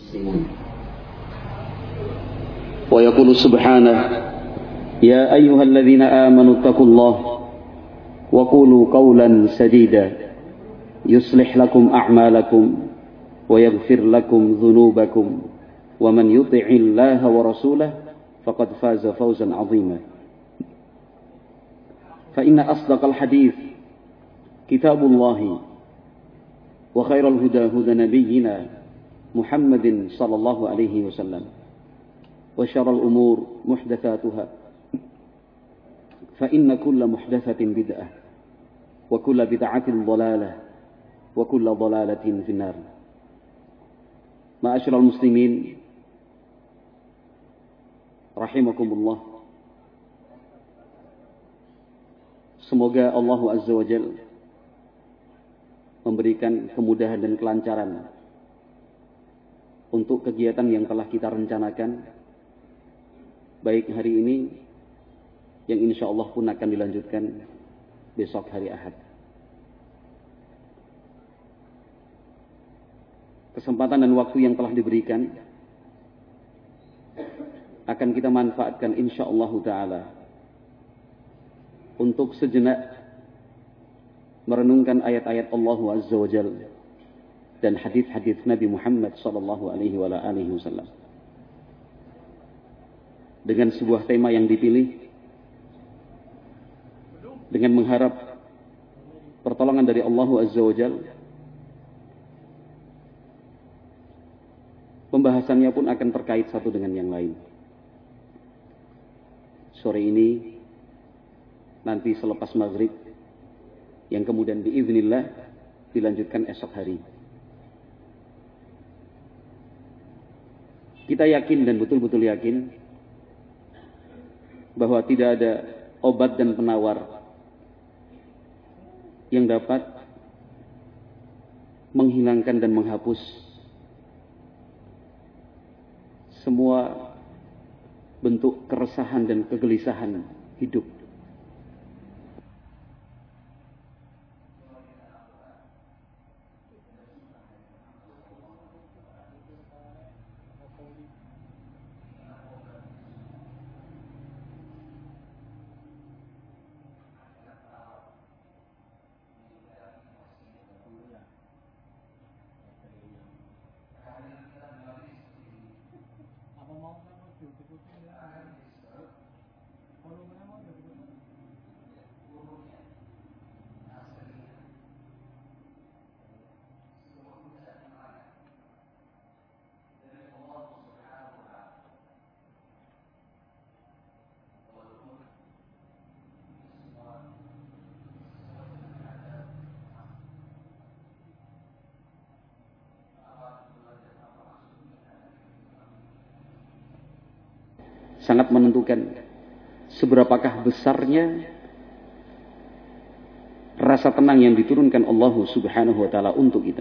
ويقول سبحانه يا أيها الذين آمنوا اتقوا الله وقولوا قولا سديدا يصلح لكم أعمالكم ويغفر لكم ذنوبكم ومن يطع الله ورسوله فقد فاز فوزا عظيما فإن أصدق الحديث كتاب الله وخير الهدى هدى نبينا محمد صلى الله عليه وسلم وشر الأمور محدثاتها فإن كل محدثة بدعة وكل بدعة ضلالة وكل ضلالة في النار. معاشر المسلمين rahimakumullah. Semoga Allah Azza wa Jalla memberikan kemudahan dan kelancaran untuk kegiatan yang telah kita rencanakan, baik hari ini yang insya Allah pun akan dilanjutkan besok hari Ahad. Kesempatan dan waktu yang telah diberikan akan kita manfaatkan insya Allah Ta'ala untuk sejenak merenungkan ayat-ayat Allah Azza wa Jalla dan hadis-hadis Nabi Muhammad sallallahu alaihi wasallam dengan sebuah tema yang dipilih dengan mengharap pertolongan dari Allah Azza wa Jalla. Pembahasannya pun akan terkait satu dengan yang lain. Sore ini, nanti selepas maghrib, yang kemudian biiznillah dilanjutkan esok hari. Kita yakin dan betul-betul yakin bahwa tidak ada obat dan penawar yang dapat menghilangkan dan menghapus semua bentuk keresahan dan kegelisahan hidup. Sangat menentukan seberapakah besarnya rasa tenang yang diturunkan Allah Subhanahu wa taala untuk kita.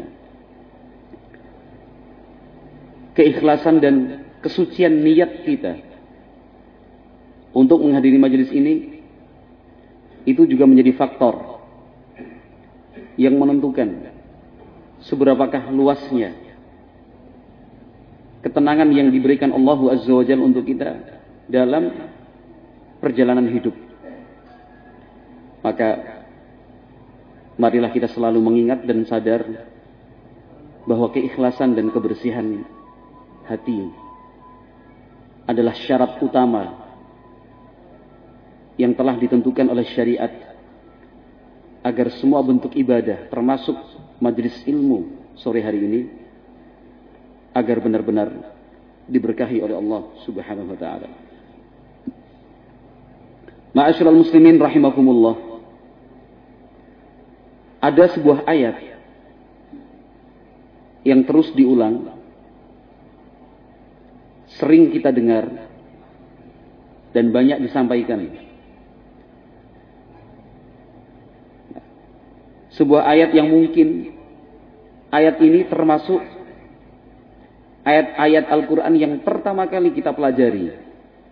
Keikhlasan dan kesucian niat kita untuk menghadiri majelis ini itu juga menjadi faktor yang menentukan seberapakah luasnya ketenangan yang diberikan Allah Azza wa Jalla untuk kita dalam perjalanan hidup. Maka marilah kita selalu mengingat dan sadar bahwa keikhlasan dan kebersihan hati adalah syarat utama yang telah ditentukan oleh syariat agar semua bentuk ibadah termasuk majelis ilmu sore hari ini agar benar-benar diberkahi oleh Allah Subhanahu wa taala. Ma'asyiral muslimin rahimakumullah. Ada sebuah ayat yang terus diulang, sering kita dengar dan banyak disampaikan. Sebuah ayat yang mungkin ayat ini termasuk ayat-ayat Al-Quran yang pertama kali kita pelajari.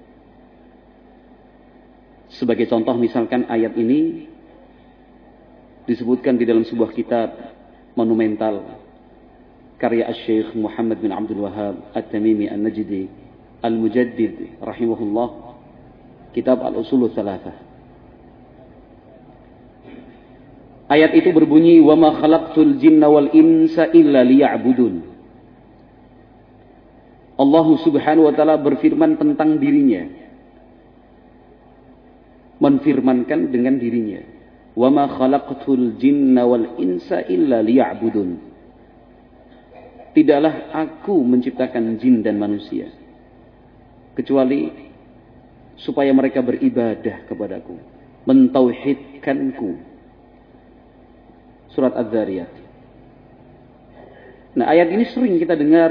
Sebagai contoh misalkan ayat ini disebutkan di dalam sebuah kitab monumental karya Syekh Muhammad bin Abdul Wahhab At-Tamimi An-Najdi Al-Mujaddid rahimahullah, kitab Al-Usulul Thalathah. Ayat itu berbunyi, wa ma khalaqtul jinna wal insa illa liya'budun. Allah Subhanahu wa taala berfirman tentang dirinya, menfirmankan dengan dirinya, wa ma khalaqtul jinna wal insa illa liya'budun. Tidaklah aku menciptakan jin dan manusia kecuali supaya mereka beribadah kepadaku, mentauhidkanku. Surat Az-Zariyat. Nah, ayat ini sering kita dengar,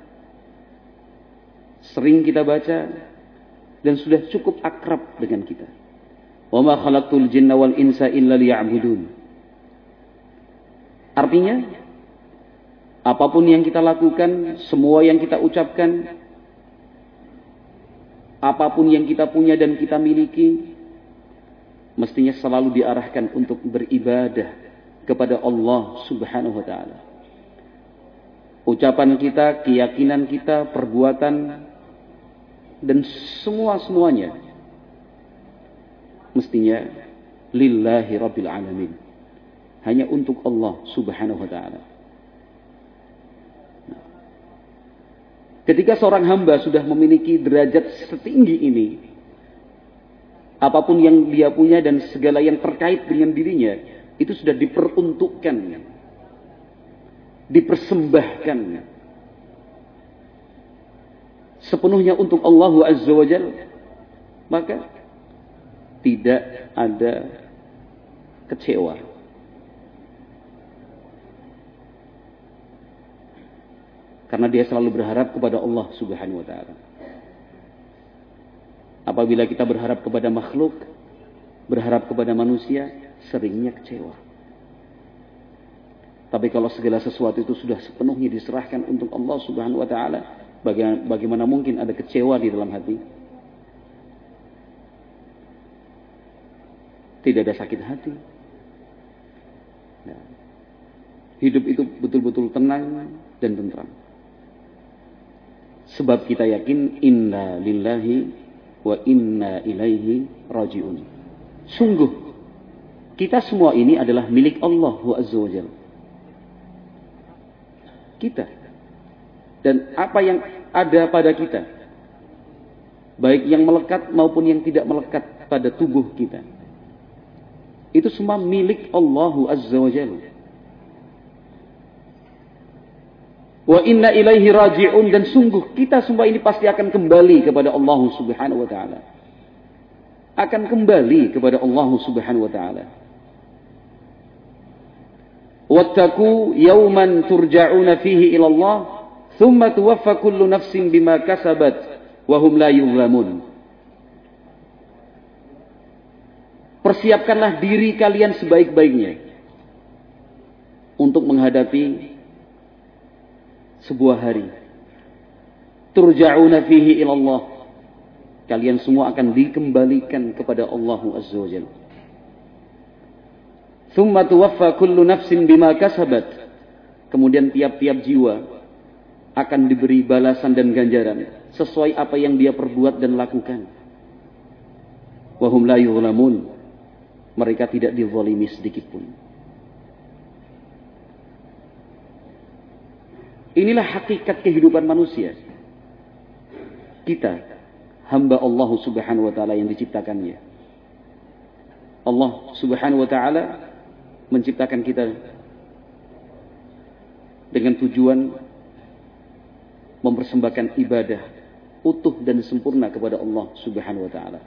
sering kita baca, dan sudah cukup akrab dengan kita. Wa ma khalaqtul jinna wal insa illa liya'budun. Artinya, apapun yang kita lakukan, semua yang kita ucapkan, apapun yang kita punya dan kita miliki, mestinya selalu diarahkan untuk beribadah kepada Allah Subhanahu wa taala. Ucapan kita, keyakinan kita, perbuatan, dan semuanya mestinya lillahi rabbil alamin. Hanya untuk Allah Subhanahu wa taala. Ketika seorang hamba sudah memiliki derajat setinggi ini, apapun yang dia punya dan segala yang terkait dengan dirinya, itu sudah diperuntukkan, dipersembahkan sepenuhnya untuk Allah Azza wa Jalla, maka tidak ada kecewa. Karena dia selalu berharap kepada Allah Subhanahu wa taala. Apabila kita berharap kepada makhluk, berharap kepada manusia, seringnya kecewa. Tapi kalau segala sesuatu itu sudah sepenuhnya diserahkan untuk Allah Subhanahu wa taala, bagaimana mungkin ada kecewa di dalam hati? Tidak ada sakit hati. Nah, hidup itu betul-betul tenang dan tentram. Sebab kita yakin inna lillahi wa inna ilaihi raji'un. Sungguh kita semua ini adalah milik Allah Azza wa Jalla. Kita dan apa yang ada pada kita, baik yang melekat maupun yang tidak melekat pada tubuh kita, itu semua milik Allah Azza wa Jalla. Wa inna ilaihi raji'un, dan sungguh kita semua ini pasti akan kembali kepada Allah Subhanahu wa taala. Akan kembali kepada Allah Subhanahu wa taala. Wattaqu yawman turja'una fihi ila Allah, thumma tuwaffa kullu nafsin bima kasabat wa hum la yuzlamun. Persiapkanlah diri kalian sebaik-baiknya untuk menghadapi sebuah hari. Turja'una fihi ila Allah. Kalian semua akan dikembalikan kepada Allah Azza wa Jalla. Thumma tuwaffa kullu nafsin bima kasabat. Kemudian tiap-tiap jiwa akan diberi balasan dan ganjaran sesuai apa yang dia perbuat dan lakukan. Wa hum la yuzlamun. Mereka tidak dizalimi sedikit pun. Inilah hakikat kehidupan manusia. Kita hamba Allah Subhanahu wa taala yang diciptakannya. Allah Subhanahu wa taala menciptakan kita dengan tujuan mempersembahkan ibadah utuh dan sempurna kepada Allah Subhanahu wa taala.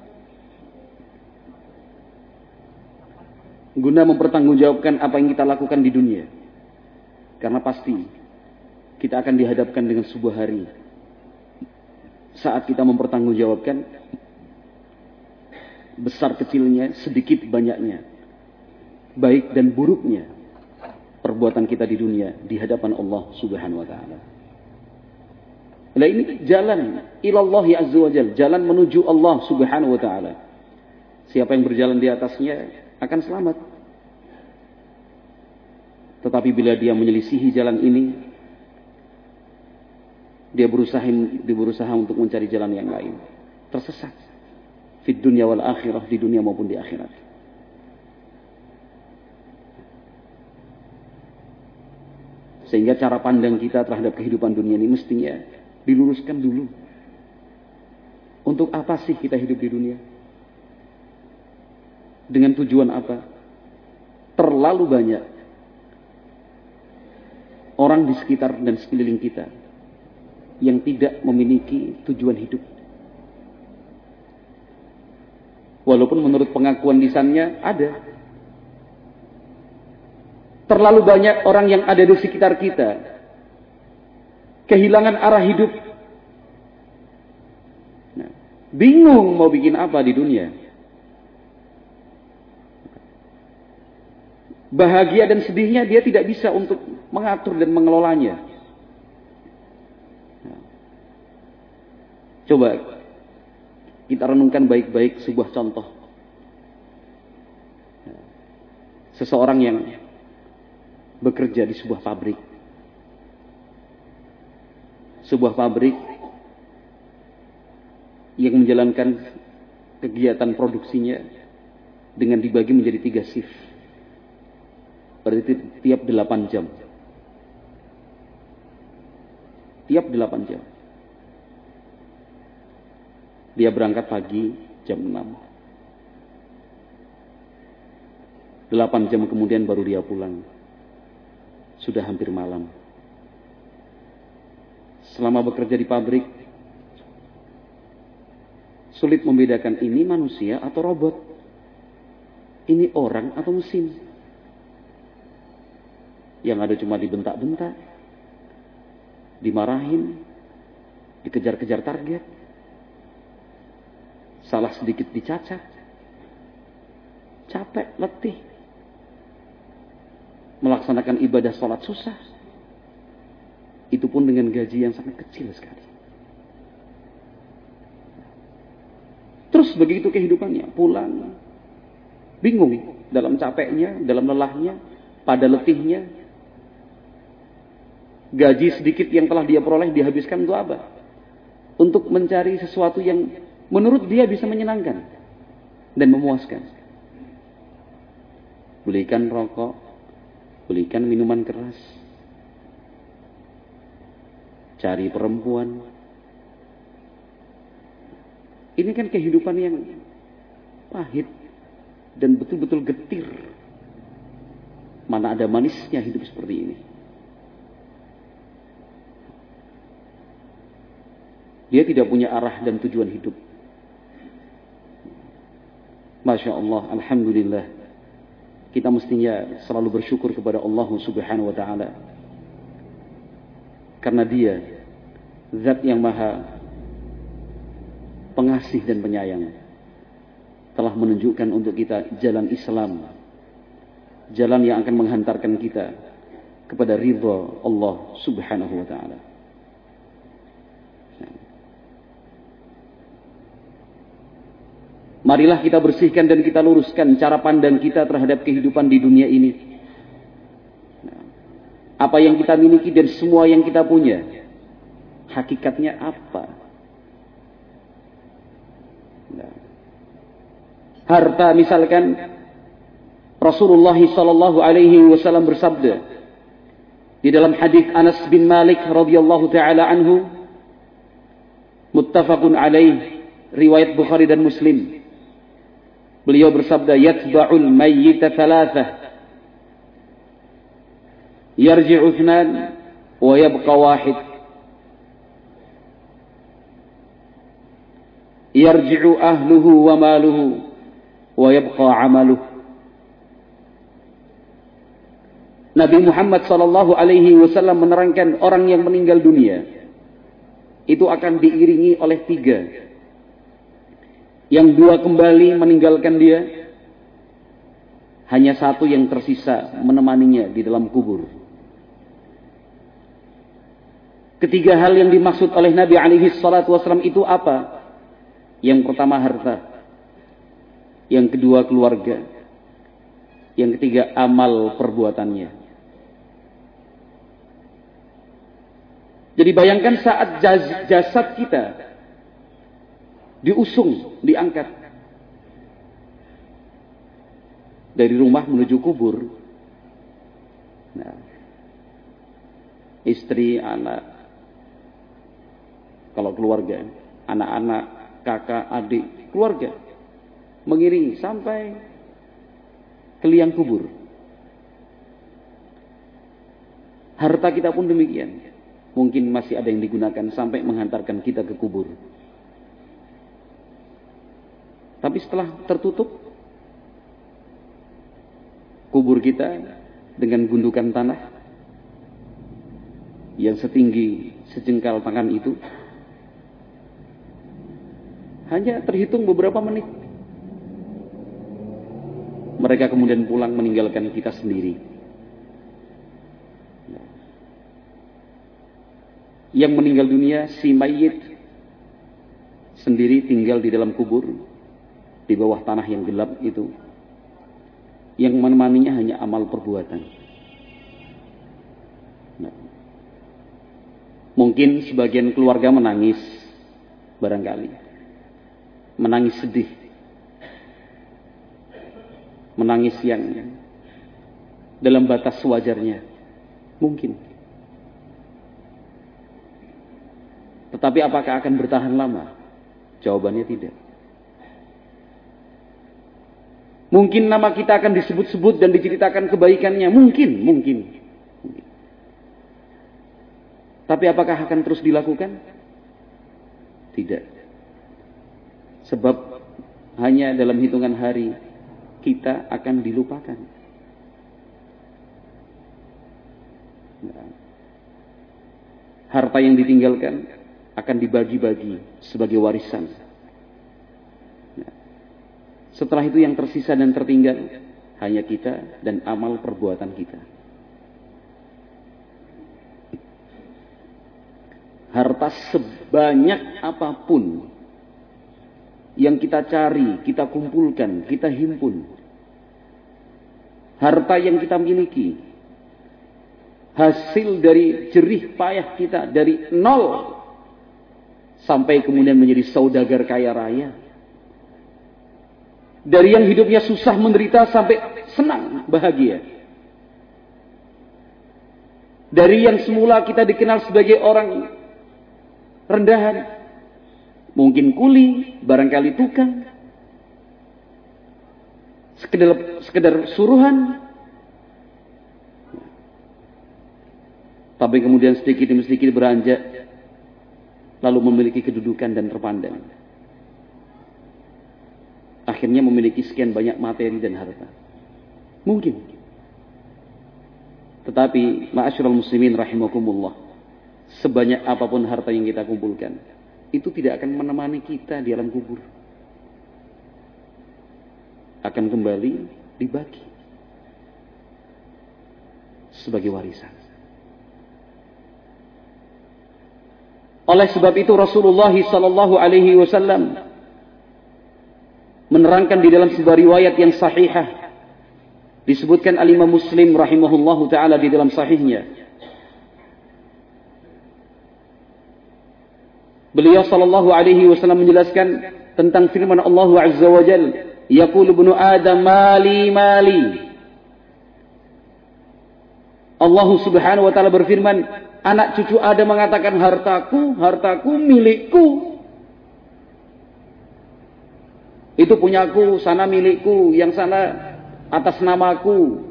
Guna mempertanggungjawabkan apa yang kita lakukan di dunia. Karena pasti kita akan dihadapkan dengan sebuah hari saat kita mempertanggungjawabkan besar kecilnya, sedikit banyaknya, baik dan buruknya perbuatan kita di dunia di hadapan Allah Subhanahu wa taala. Nah, ini jalan ilallahi azza wa jalla, jalan menuju Allah Subhanahu wa taala. Siapa yang berjalan di atasnya akan selamat. Tetapi bila dia menyelisihi jalan ini, dia berusaha untuk mencari jalan yang lain. Tersesat. Fid dunya wal akhirah, di dunia maupun di akhirat. Sehingga cara pandang kita terhadap kehidupan dunia ini mestinya diluruskan dulu. Untuk apa sih kita hidup di dunia? Dengan tujuan apa? Terlalu banyak orang di sekitar dan sekeliling kita yang tidak memiliki tujuan hidup. Walaupun menurut pengakuan lisannya ada. Terlalu banyak orang yang ada di sekitar kita kehilangan arah hidup. Nah, bingung mau bikin apa di dunia. Bahagia dan sedihnya dia tidak bisa untuk mengatur dan mengelolanya. Nah, coba kita renungkan baik-baik sebuah contoh. Seseorang yang bekerja di sebuah pabrik. Sebuah pabrik yang menjalankan kegiatan produksinya dengan dibagi menjadi 3 shift. Berarti tiap 8 jam. Tiap 8 jam. Dia berangkat pagi jam 6. 8 jam kemudian baru dia pulang. Sudah hampir malam. Selama bekerja di pabrik, sulit membedakan ini manusia atau robot. Ini orang atau mesin. Yang ada cuma dibentak-bentak, dimarahin, dikejar-kejar target, salah sedikit dicacat, capek, letih, melaksanakan ibadah sholat susah, itu pun dengan gaji yang sangat kecil sekali. Terus begitu kehidupannya, pulang, bingung dalam capeknya, dalam lelahnya, pada letihnya. Gaji sedikit yang telah dia peroleh dihabiskan untuk apa? Untuk mencari sesuatu yang menurut dia bisa menyenangkan dan memuaskan. Belikan rokok, belikan minuman keras, cari perempuan. Ini kan kehidupan yang pahit dan betul-betul getir. Mana ada manisnya hidup seperti ini. Dia tidak punya arah dan tujuan hidup. Masya Allah, alhamdulillah. Kita mestinya selalu bersyukur kepada Allah Subhanahu wa ta'ala. Karena dia zat yang maha pengasih dan penyayang, telah menunjukkan untuk kita jalan Islam, jalan yang akan menghantarkan kita kepada ridha Allah Subhanahu wa ta'ala. Marilah kita bersihkan dan kita luruskan cara pandang kita terhadap kehidupan di dunia ini. Apa yang kita miliki dan semua yang kita punya, hakikatnya apa? Harta misalkan, Rasulullah sallallahu alaihi wasallam bersabda di dalam hadis Anas bin Malik radhiyallahu taala anhu, muttafaqun alaih, riwayat Bukhari dan Muslim. Beliau bersabda, yatba'ul mayyita thalathah, yarji'u ithnan wa yabqa wahid. Yarji'u ahluhu wa maluhu wa yabqa amaluh. Nabi Muhammad sallallahu alaihi wasallam menerangkan orang yang meninggal dunia itu akan diiringi oleh 3. Yang 2 kembali meninggalkan dia, hanya 1 yang tersisa menemaninya di dalam kubur. Ketiga hal yang dimaksud oleh Nabi alaihi salatu wasallam itu apa? Yang pertama harta, yang kedua keluarga, yang ketiga amal perbuatannya. Jadi bayangkan saat jasad kita diusung, diangkat dari rumah menuju kubur. Nah, istri, anak, kalau keluarga, anak-anak, kakak, adik, keluarga mengiringi sampai ke liang kubur. Harta kita pun demikian. Mungkin masih ada yang digunakan sampai menghantarkan kita ke kubur. Tapi setelah tertutup kubur kita dengan gundukan tanah yang setinggi sejengkal tangan itu, hanya terhitung beberapa menit. Mereka kemudian pulang meninggalkan kita sendiri. Yang meninggal dunia, si mayit sendiri tinggal di dalam kubur, di bawah tanah yang gelap itu. Yang menemaninya hanya amal perbuatan. Nah, mungkin sebagian keluarga menangis, barangkali menangis sedih, menangis yang dalam batas wajarnya, mungkin. Tetapi apakah akan bertahan lama? Jawabannya tidak. Mungkin nama kita akan disebut-sebut dan diceritakan kebaikannya. Mungkin. Tapi apakah akan terus dilakukan? Tidak. Sebab hanya dalam hitungan hari kita akan dilupakan. Harta yang ditinggalkan akan dibagi-bagi sebagai warisan. Setelah itu yang tersisa dan tertinggal hanya kita dan amal perbuatan kita. Harta sebanyak apapun yang kita cari, kita kumpulkan, kita himpun, harta yang kita miliki, hasil dari jerih payah kita dari nol sampai kemudian menjadi saudagar kaya raya. Dari yang hidupnya susah menderita sampai senang, bahagia. Dari yang semula kita dikenal sebagai orang rendahan, mungkin kuli, barangkali tukang, sekedar suruhan, tapi kemudian sedikit demi sedikit beranjak, lalu memiliki kedudukan dan terpandang. Akhirnya memiliki sekian banyak materi dan harta. Mungkin. Tetapi, ma'asyiral muslimin rahimakumullah, sebanyak apapun harta yang kita kumpulkan, itu tidak akan menemani kita di alam kubur. Akan kembali dibagi sebagai warisan. Oleh sebab itu Rasulullah sallallahu alaihi wasallam menerangkan di dalam sebuah riwayat yang sahihah, disebutkan al-Imam Muslim rahimahullahu taala di dalam sahihnya. Beliau sallallahu alaihi wasallam menjelaskan tentang firman Allah azza wa jalla, yaqulu ibnu Adam mali mali. Allah subhanahu wa taala berfirman, anak cucu Adam mengatakan hartaku, hartaku, milikku. Itu punyaku, sana milikku, yang sana atas namaku.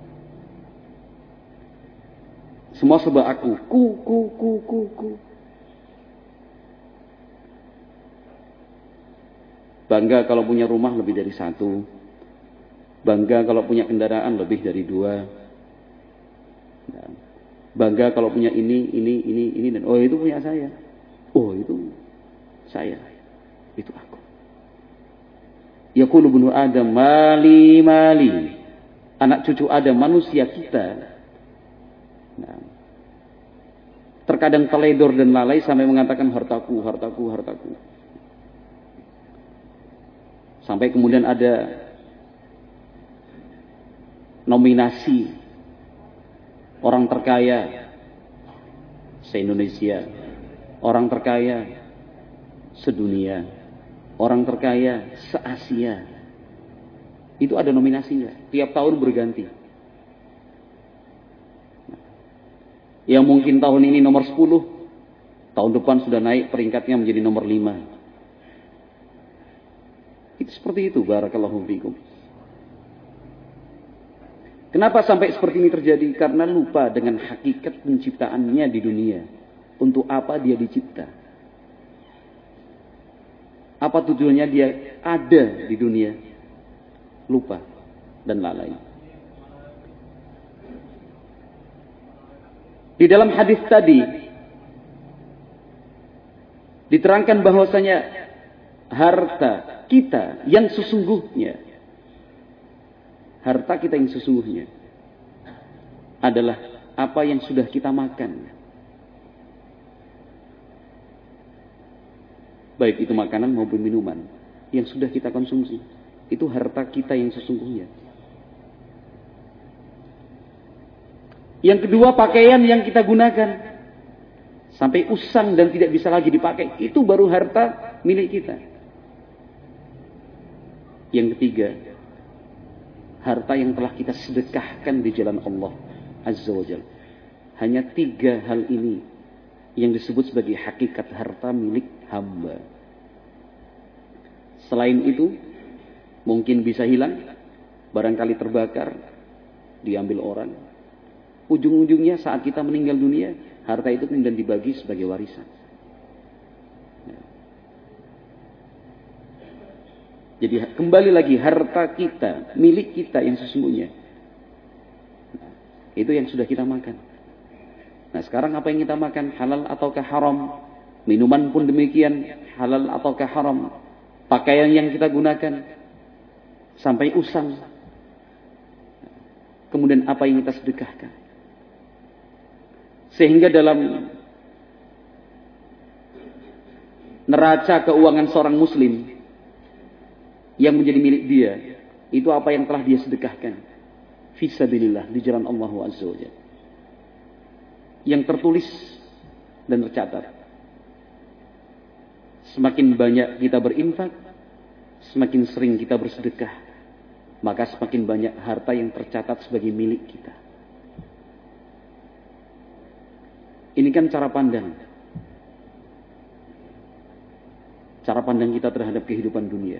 Semua serba aku. Ku. Bangga kalau punya rumah lebih dari satu. Bangga kalau punya kendaraan lebih dari 2. Bangga kalau punya ini dan oh itu punya saya. Oh itu saya. Itu aku. Yaqulu ibnu Adam mali mali. Anak cucu Adam, manusia kita. Nah, terkadang teledor dan lalai sampai mengatakan hartaku. Sampai kemudian ada nominasi orang terkaya se-Indonesia, orang terkaya sedunia, orang terkaya se-Asia. Itu ada nominasinya, tiap tahun berganti. Yang mungkin tahun ini nomor 10, tahun depan sudah naik peringkatnya menjadi nomor 5. Itu seperti itu, barakallahu fikum. Kenapa sampai seperti ini terjadi? Karena lupa dengan hakikat penciptaannya di dunia. Untuk apa dia dicipta? Apa tujuannya dia ada di dunia? Lupa dan lalai. Di dalam hadis tadi diterangkan bahwasanya harta kita yang sesungguhnya, harta kita yang sesungguhnya adalah apa yang sudah kita makan. Baik itu makanan maupun minuman yang sudah kita konsumsi. Itu harta kita yang sesungguhnya. Yang kedua, pakaian yang kita gunakan sampai usang dan tidak bisa lagi dipakai, itu baru harta milik kita. Yang ketiga, harta yang telah kita sedekahkan di jalan Allah Azza wa Jalla. Hanya 3 hal ini yang disebut sebagai hakikat harta milik hamba. Selain itu, mungkin bisa hilang, barangkali terbakar, diambil orang. Ujung-ujungnya saat kita meninggal dunia, harta itu kemudian dibagi sebagai warisan. Jadi kembali lagi, harta kita, milik kita yang sesungguhnya, itu yang sudah kita makan. Nah sekarang apa yang kita makan? Halal ataukah haram? Minuman pun demikian, halal ataukah haram? Pakaian yang kita gunakan sampai usang, kemudian apa yang kita sedekahkan? Sehingga dalam neraca keuangan seorang muslim yang menjadi milik dia, itu apa yang telah dia sedekahkan fisabilillah di jalan Allah Azza wa Jalla, yang tertulis dan tercatat. Semakin banyak kita berinfak, semakin sering kita bersedekah, maka semakin banyak harta yang tercatat sebagai milik kita. Ini kan cara pandang. Cara pandang kita terhadap kehidupan dunia.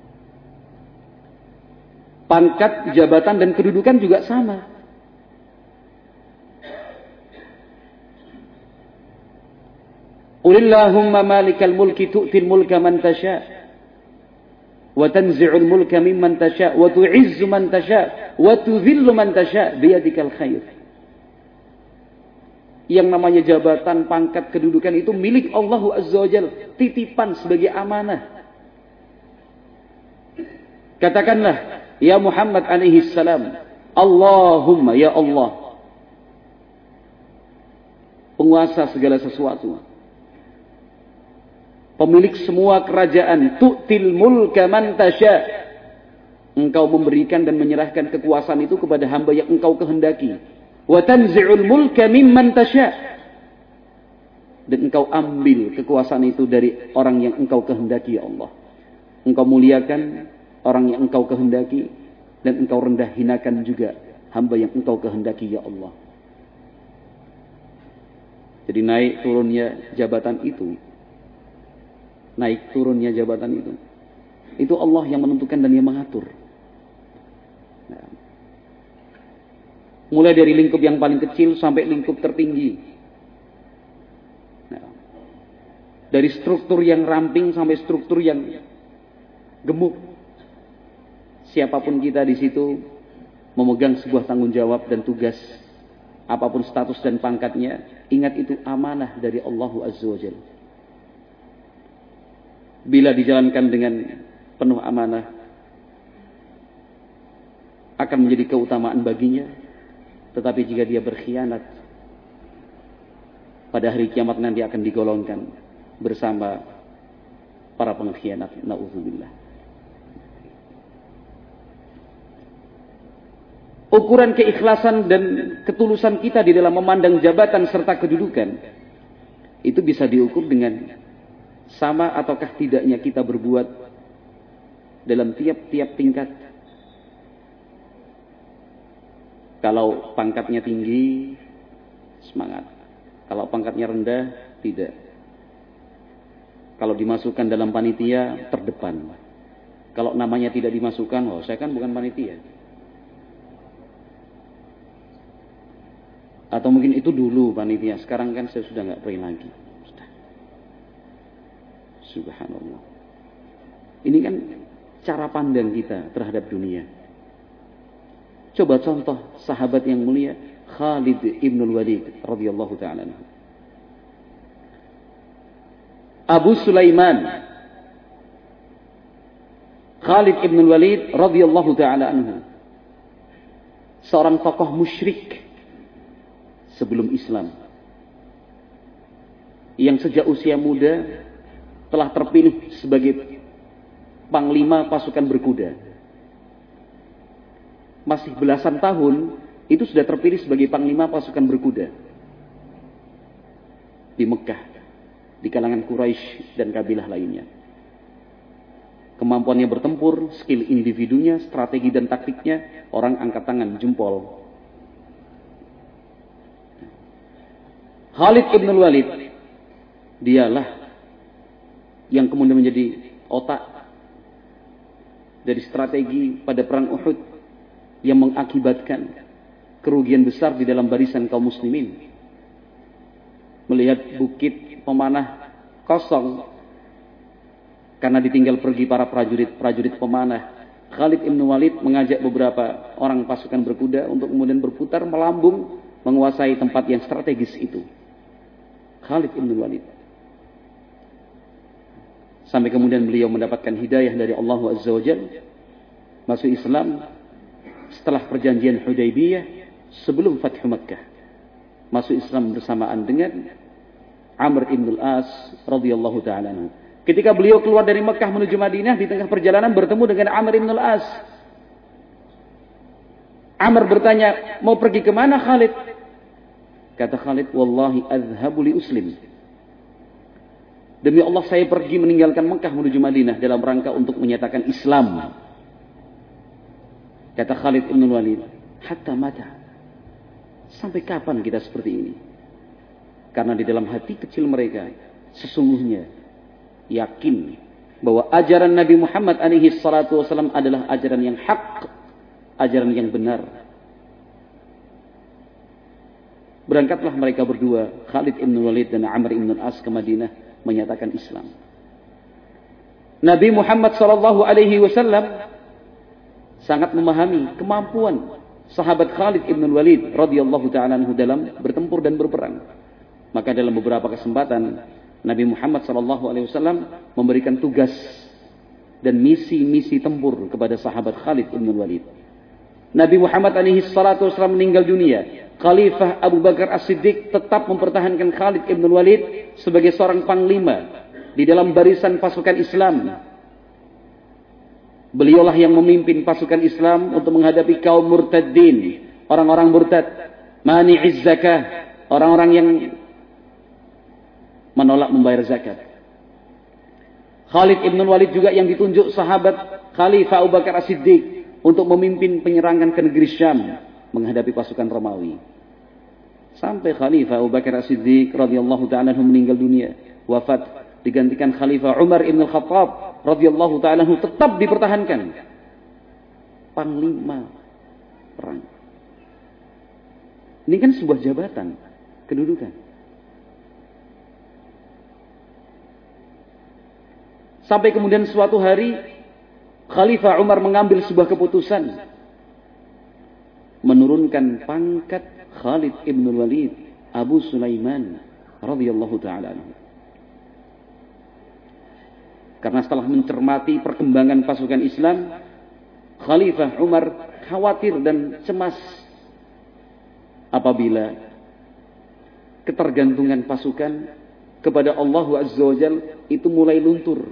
Pangkat, jabatan, dan kedudukan juga sama. Qulillahumma malikal mulki tu'til mulka man tasha' wa tanzi'ul mulka mimman tasha' wa tu'izzu man tasha' wa tudhillu man tasha' biyadikal khair. Yang namanya jabatan, pangkat, kedudukan itu milik Allah Azza wa Jalla, titipan sebagai amanah. Katakanlah, ya Muhammad alaihi salam, Allahumma ya Allah, penguasa segala sesuatu, pemilik semua kerajaan, tu'til mulka man tasha', engkau memberikan dan menyerahkan kekuasaan itu kepada hamba yang engkau kehendaki. Wa tanzi'ul mulka mimman tasha', dan engkau ambil kekuasaan itu dari orang yang engkau kehendaki ya Allah. Engkau muliakan orang yang engkau kehendaki, dan engkau rendah hinakan juga hamba yang engkau kehendaki ya Allah. Jadi naik turunnya jabatan itu, naik turunnya jabatan itu Allah yang menentukan dan yang mengatur. Nah, mulai dari lingkup yang paling kecil sampai lingkup tertinggi. Nah, dari struktur yang ramping sampai struktur yang gemuk. Siapapun kita di situ memegang sebuah tanggung jawab dan tugas. Apapun status dan pangkatnya, ingat itu amanah dari Allah Azza wa Jalla. Bila dijalankan dengan penuh amanah, akan menjadi keutamaan baginya. Tetapi jika dia berkhianat, pada hari kiamat nanti akan digolongkan bersama para pengkhianat. Na'udzubillah. Ukuran keikhlasan dan ketulusan kita di dalam memandang jabatan serta kedudukan itu bisa diukur dengan sama ataukah tidaknya kita berbuat dalam tiap-tiap tingkat. Kalau pangkatnya tinggi, semangat. Kalau pangkatnya rendah, tidak. Kalau dimasukkan dalam panitia, terdepan. Kalau namanya tidak dimasukkan, oh saya kan bukan panitia. Atau mungkin itu dulu panitia, sekarang kan saya sudah nggak pernah lagi. Sudah. Subhanallah. Ini kan cara pandang kita terhadap dunia. Coba contoh sahabat yang mulia Khalid ibn Walid radhiyallahu ta'ala anhu. Abu Sulaiman Khalid ibn Walid radhiyallahu ta'ala anhu, seorang tokoh musyrik sebelum Islam, yang sejak usia muda telah terpilih sebagai panglima pasukan berkuda. Masih belasan tahun itu sudah terpilih sebagai panglima pasukan berkuda di Mekah, di kalangan Quraisy dan kabilah lainnya. Kemampuannya bertempur, skill individunya, strategi dan taktiknya, orang angkat tangan, jempol. Khalid ibn Walid, dialah yang kemudian menjadi otak dari strategi pada perang Uhud yang mengakibatkan kerugian besar di dalam barisan kaum muslimin. Melihat bukit pemanah kosong karena ditinggal pergi para prajurit pemanah, Khalid ibn Walid mengajak beberapa orang pasukan berkuda untuk kemudian berputar melambung menguasai tempat yang strategis itu. Khalid ibn Walid. Sampai kemudian beliau mendapatkan hidayah dari Allah Azza wa Jalla, masuk Islam setelah perjanjian Hudaybiyah, sebelum Fathu Makkah. Masuk Islam bersamaan dengan Amr ibn al-As radhiyallahu ta'ala anhu. Ketika beliau keluar dari Mekah menuju Madinah, di tengah perjalanan bertemu dengan Amr ibn al-As. Amr bertanya, mau pergi ke mana Khalid? Kata Khalid, wallahi azhabu li uslim. Demi Allah saya pergi meninggalkan Mekah menuju Madinah dalam rangka untuk menyatakan Islam. Kata Khalid ibn Walid, hatta mata. Sampai kapan kita seperti ini? Karena di dalam hati kecil mereka sesungguhnya yakin bahwa ajaran Nabi Muhammad alaihi salatu wasallam adalah ajaran yang hak, ajaran yang benar. Berangkatlah mereka berdua, Khalid ibn Walid dan Amr ibn al-As, ke Madinah menyatakan Islam. Nabi Muhammad sallallahu alaihi wasallam sangat memahami kemampuan sahabat Khalid ibn Walid radhiyallahu ta'ala anhu dalam bertempur dan berperang. Maka dalam beberapa kesempatan Nabi Muhammad sallallahu alaihi wasallam memberikan tugas dan misi-misi tempur kepada sahabat Khalid ibn Walid. Nabi Muhammad alaihi salatu wasallam meninggal dunia. Khalifah Abu Bakar As-Siddiq tetap mempertahankan Khalid ibn Walid sebagai seorang panglima di dalam barisan pasukan Islam. Beliaulah yang memimpin pasukan Islam untuk menghadapi kaum murtadin, orang-orang murtad, mani'iz zakah, orang-orang yang menolak membayar zakat. Khalid ibn Walid juga yang ditunjuk sahabat Khalifah Abu Bakar As-Siddiq untuk memimpin penyerangan ke negeri Syam menghadapi pasukan Romawi. Sampai Khalifah Abu Bakar As-Siddiq radhiyallahu ta'ala anhu meninggal dunia, wafat, digantikan Khalifah Umar ibn al-Khattab radhiyallahu ta'ala anhu, tetap dipertahankan panglima perang. Ini kan sebuah jabatan, kedudukan. Sampai kemudian suatu hari Khalifah Umar mengambil sebuah keputusan, menurunkan pangkat Khalid ibn Walid Abu Sulaiman radhiyallahu ta'ala anhu. Karena setelah mencermati perkembangan pasukan Islam, Khalifah Umar khawatir dan cemas apabila ketergantungan pasukan kepada Allah Azza wa Jalla itu mulai luntur.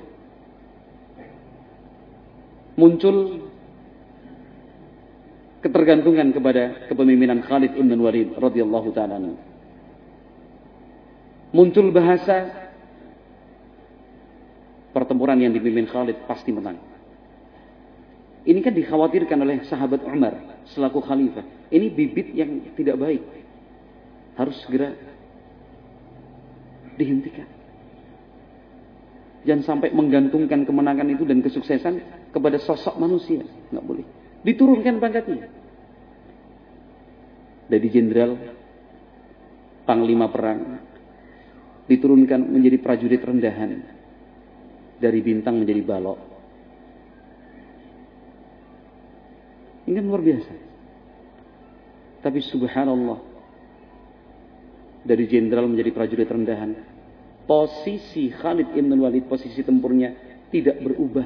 Muncul ketergantungan kepada kepemimpinan Khalid ibn Walid radhiyallahu ta'ala anhu. muncul bahasa, pertempuran yang dipimpin Khalid pasti menang. Ini kan dikhawatirkan oleh sahabat Umar selaku khalifah. Ini bibit yang tidak baik, harus segera dihentikan. Jangan sampai menggantungkan kemenangan itu dan kesuksesan kepada sosok manusia. Nggak boleh. Diturunkan pangkatnya. Dari jenderal, panglima perang, diturunkan menjadi prajurit rendahan. Dari bintang menjadi balok. Ini kan luar biasa. Tapi subhanallah, dari jenderal menjadi prajurit rendahan, posisi Khalid ibn Walid, posisi tempurnya tidak berubah.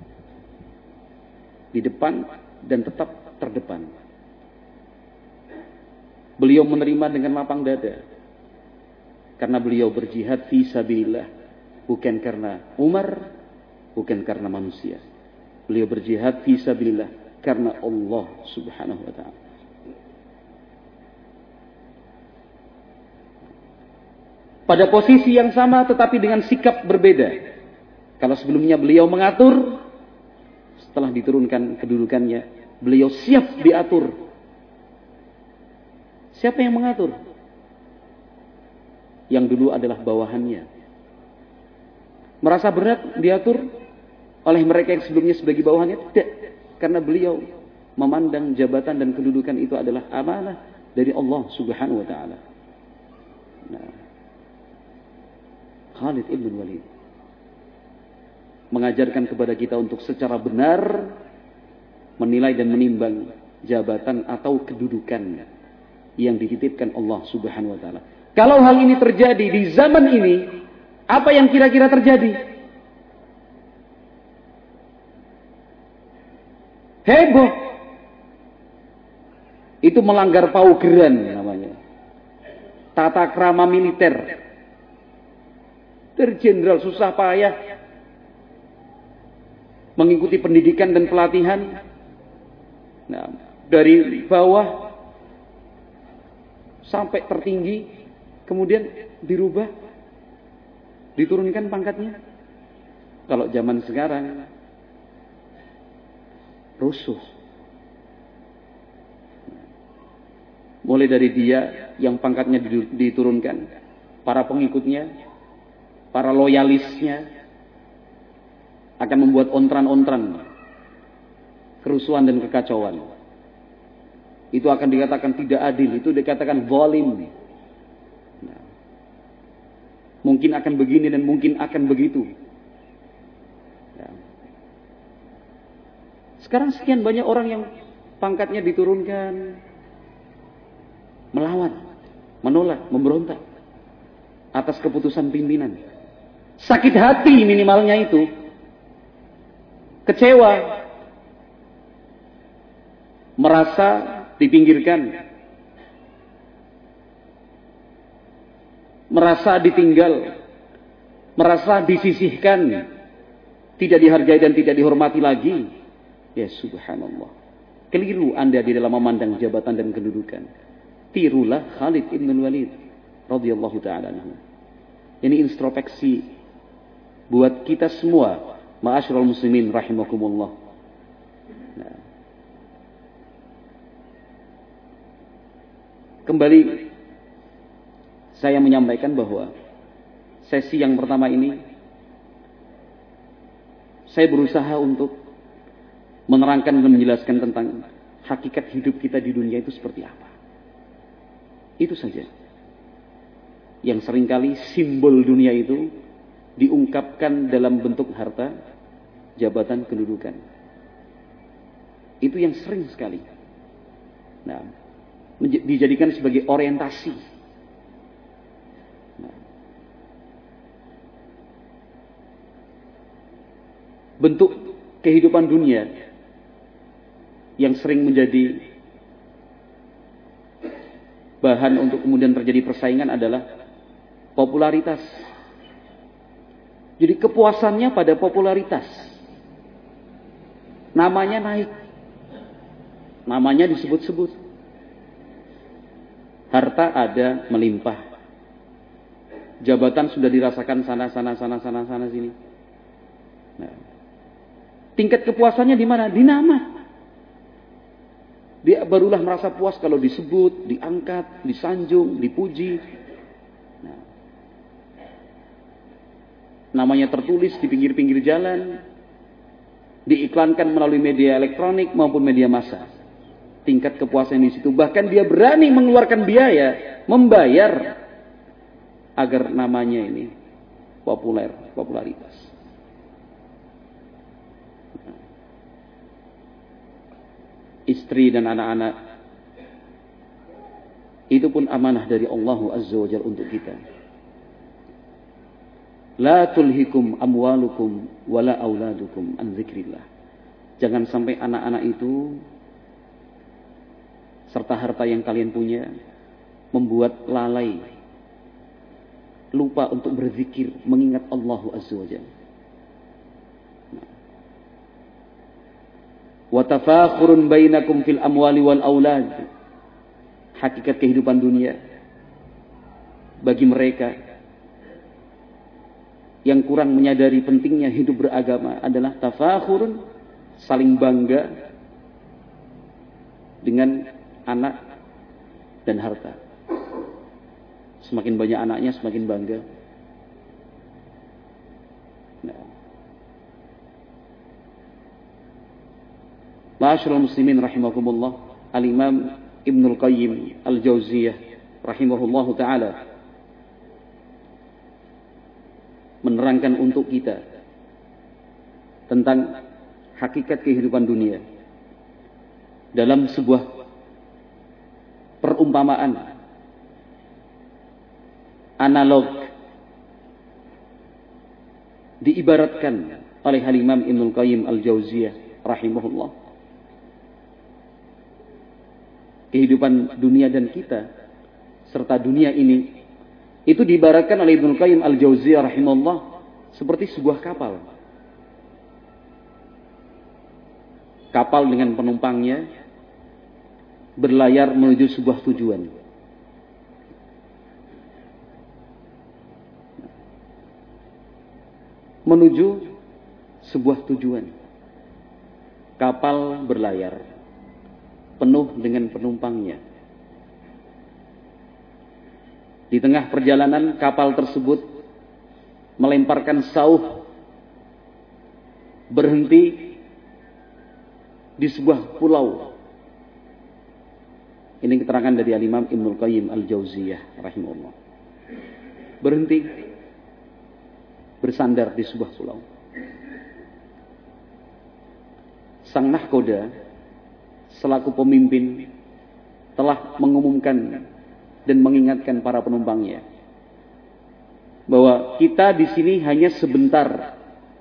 Di depan dan tetap terdepan. Beliau menerima dengan lapang dada. Karena beliau berjihad fi sabilillah. Bukan karena Umar, bukan karena manusia. Beliau berjihad fi sabilillah karena Allah Subhanahu wa ta'ala. Pada posisi yang sama tetapi dengan sikap berbeda. Kalau sebelumnya beliau mengatur, setelah diturunkan kedudukannya, beliau siap diatur. Siapa yang mengatur? Yang dulu adalah bawahannya. Merasa berat diatur oleh mereka yang sebelumnya sebagai bawahannya? Tidak. Karena beliau memandang jabatan dan kedudukan itu adalah amanah dari Allah Subhanahu wa ta'ala. Nah, Khalid ibn Walid mengajarkan kepada kita untuk secara benar menilai dan menimbang jabatan atau kedudukan yang dititipkan Allah Subhanahu wa ta'ala. Kalau hal ini terjadi di zaman ini, apa yang kira-kira terjadi? Heboh. Itu melanggar paugeran namanya. Tata krama militer. Dari jenderal susah payah mengikuti pendidikan dan pelatihan. Nah, dari bawah sampai tertinggi, kemudian dirubah, diturunkan pangkatnya. Kalau zaman sekarang rusuh. Mulai dari dia yang pangkatnya diturunkan, para pengikutnya, para loyalisnya akan membuat ontran-ontran kerusuhan dan kekacauan. Itu akan dikatakan tidak adil, itu dikatakan zalim. Nah, mungkin akan begini dan mungkin akan begitu. Ya. Sekarang sekian banyak orang yang pangkatnya diturunkan, melawan, menolak, memberontak atas keputusan pimpinan. Sakit hati minimalnya itu. Kecewa. Merasa dipinggirkan. Merasa ditinggal. Merasa disisihkan. Tidak dihargai dan tidak dihormati lagi. Ya subhanallah. Keliru Anda di dalam memandang jabatan dan kedudukan. Tirulah Khalid ibn Walid radhiyallahu ta'ala anhu. Ini introspeksi buat kita semua, ma'asyiral muslimin rahimakumullah. Nah. Kembali saya menyampaikan bahwa sesi yang pertama ini saya berusaha untuk menerangkan dan menjelaskan tentang hakikat hidup kita di dunia itu seperti apa. Itu saja. Yang seringkali simbol dunia itu diungkapkan dalam bentuk harta, jabatan, kedudukan. Itu yang sering sekali. Nah, dijadikan sebagai orientasi. Nah, bentuk kehidupan dunia yang sering menjadi bahan untuk kemudian terjadi persaingan adalah popularitas. Jadi kepuasannya pada popularitas. Namanya naik. Namanya disebut-sebut. Harta ada melimpah. Jabatan sudah dirasakan sana sini. Nah, tingkat kepuasannya di mana? Di nama. Dia barulah merasa puas kalau disebut, diangkat, disanjung, dipuji. Nah, namanya tertulis di pinggir-pinggir jalan, diiklankan melalui media elektronik maupun media massa. Tingkat kepuasan di situ. Bahkan dia berani mengeluarkan biaya, membayar agar namanya ini popularitas. Istri dan anak-anak itu pun amanah dari Allah Azza wa Jalla untuk kita. La tulhikum amwalukum wala auladukum an dzikrillah. Jangan sampai anak-anak itu serta harta yang kalian punya membuat lalai, lupa untuk berzikir, mengingat Allah Azza wa Jalla. Wa tafakhurun bainakum fil amwali wal aulad. Hakikat kehidupan dunia bagi mereka yang kurang menyadari pentingnya hidup beragama adalah tafakhurun, saling bangga dengan anak dan harta. Semakin banyak anaknya, semakin bangga. Nah. Ma'asyiral muslimin rahimakumullah, Al-Imam Ibnul Qayyim Al-Jauziyah rahimahullahu ta'ala menerangkan untuk kita tentang hakikat kehidupan dunia dalam sebuah perumpamaan analog, diibaratkan oleh Al-Imam Ibnul Qayyim Al-Jauziyah rahimahullah. Kehidupan dunia dan kita serta dunia ini itu diibaratkan oleh Ibnul Qayyim Al-Jauziyah rahimahullah seperti sebuah kapal. Kapal dengan penumpangnya berlayar menuju sebuah tujuan. Menuju sebuah tujuan. Kapal berlayar penuh dengan penumpangnya. Di tengah perjalanan kapal tersebut melemparkan sauh, berhenti di sebuah pulau. Ini keterangan dari Al-Imam Ibnul Qayyim Al-Jauziyah rahimahullah. Berhenti, bersandar di sebuah pulau. Sang nahkoda selaku pemimpin telah mengumumkan dan mengingatkan para penumpangnya bahwa kita di sini hanya sebentar,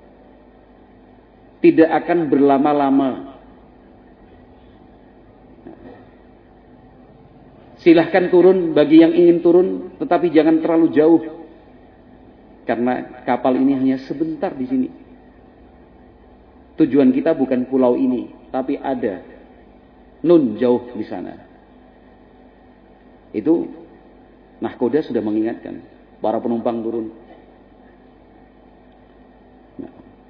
tidak akan berlama-lama. Silahkan turun bagi yang ingin turun, tetapi jangan terlalu jauh. Karena kapal ini hanya sebentar di sini. Tujuan kita bukan pulau ini, tapi ada nun jauh di sana. Itu nahkoda sudah mengingatkan para penumpang turun. Nah,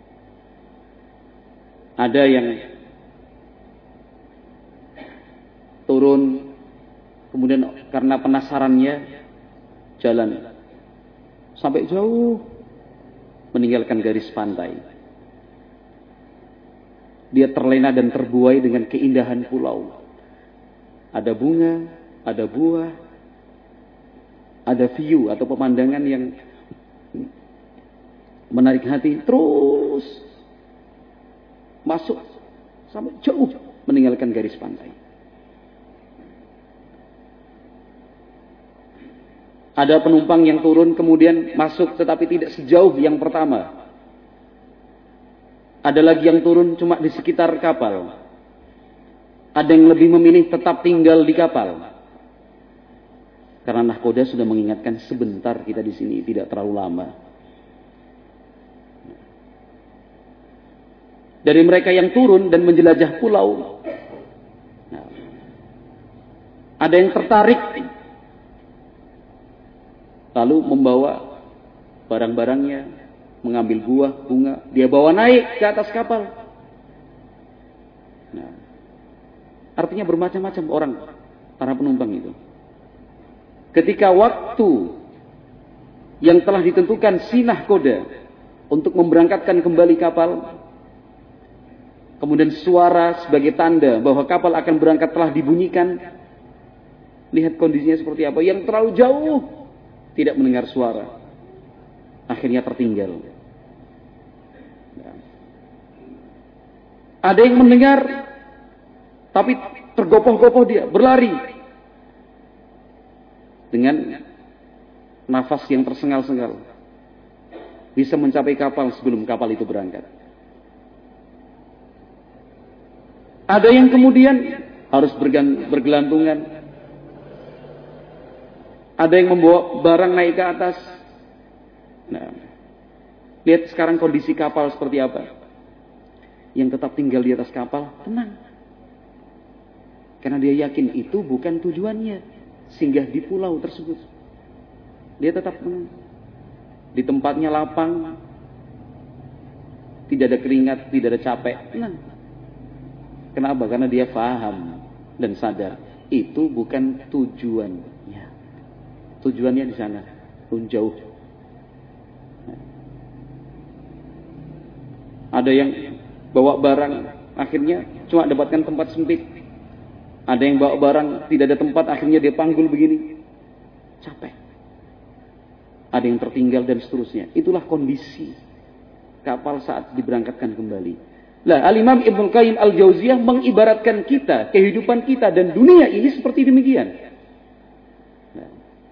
ada yang turun, kemudian karena penasarannya jalan sampai jauh meninggalkan garis pantai. Dia terlena dan terbuai dengan keindahan pulau. Ada bunga, ada buah, ada view atau pemandangan yang menarik hati. Terus masuk sampai jauh meninggalkan garis pantai. Ada penumpang yang turun kemudian masuk tetapi tidak sejauh yang pertama. Ada lagi yang turun cuma di sekitar kapal. Ada yang lebih memilih tetap tinggal di kapal. Karena nahkoda sudah mengingatkan sebentar kita di sini, tidak terlalu lama. Dari mereka yang turun dan menjelajah pulau, ada yang tertarik lalu membawa barang-barangnya, mengambil buah, bunga, dia bawa naik ke atas kapal. Nah, artinya bermacam-macam orang, para penumpang itu. Ketika waktu yang telah ditentukan sinah koda untuk memberangkatkan kembali kapal, kemudian suara sebagai tanda bahwa kapal akan berangkat telah dibunyikan. Lihat kondisinya seperti apa. Yang terlalu jauh tidak mendengar suara, akhirnya tertinggal. Ada yang mendengar tapi tergopoh-gopoh, dia berlari dengan nafas yang tersengal-sengal, bisa mencapai kapal sebelum kapal itu berangkat. Ada yang kemudian harus bergelantungan. Ada yang membawa barang naik ke atas. Nah, lihat sekarang kondisi kapal seperti apa. Yang tetap tinggal di atas kapal tenang, karena dia yakin itu bukan tujuannya singgah di pulau tersebut. Dia tetap tenang di tempatnya, lapang, tidak ada keringat, tidak ada capek, tenang. Kenapa? Karena dia paham dan sadar itu bukan tujuannya. Tujuannya di sana, pun jauh. Ada yang bawa barang, akhirnya cuma dapatkan tempat sempit. Ada yang bawa barang, tidak ada tempat, akhirnya dia panggul begini. Capek. Ada yang tertinggal dan seterusnya. Itulah kondisi kapal saat diberangkatkan kembali. Lah, Al-Imam Ibnu Qayyim Al-Jauziyah mengibaratkan kita, kehidupan kita dan dunia ini seperti demikian. Nah,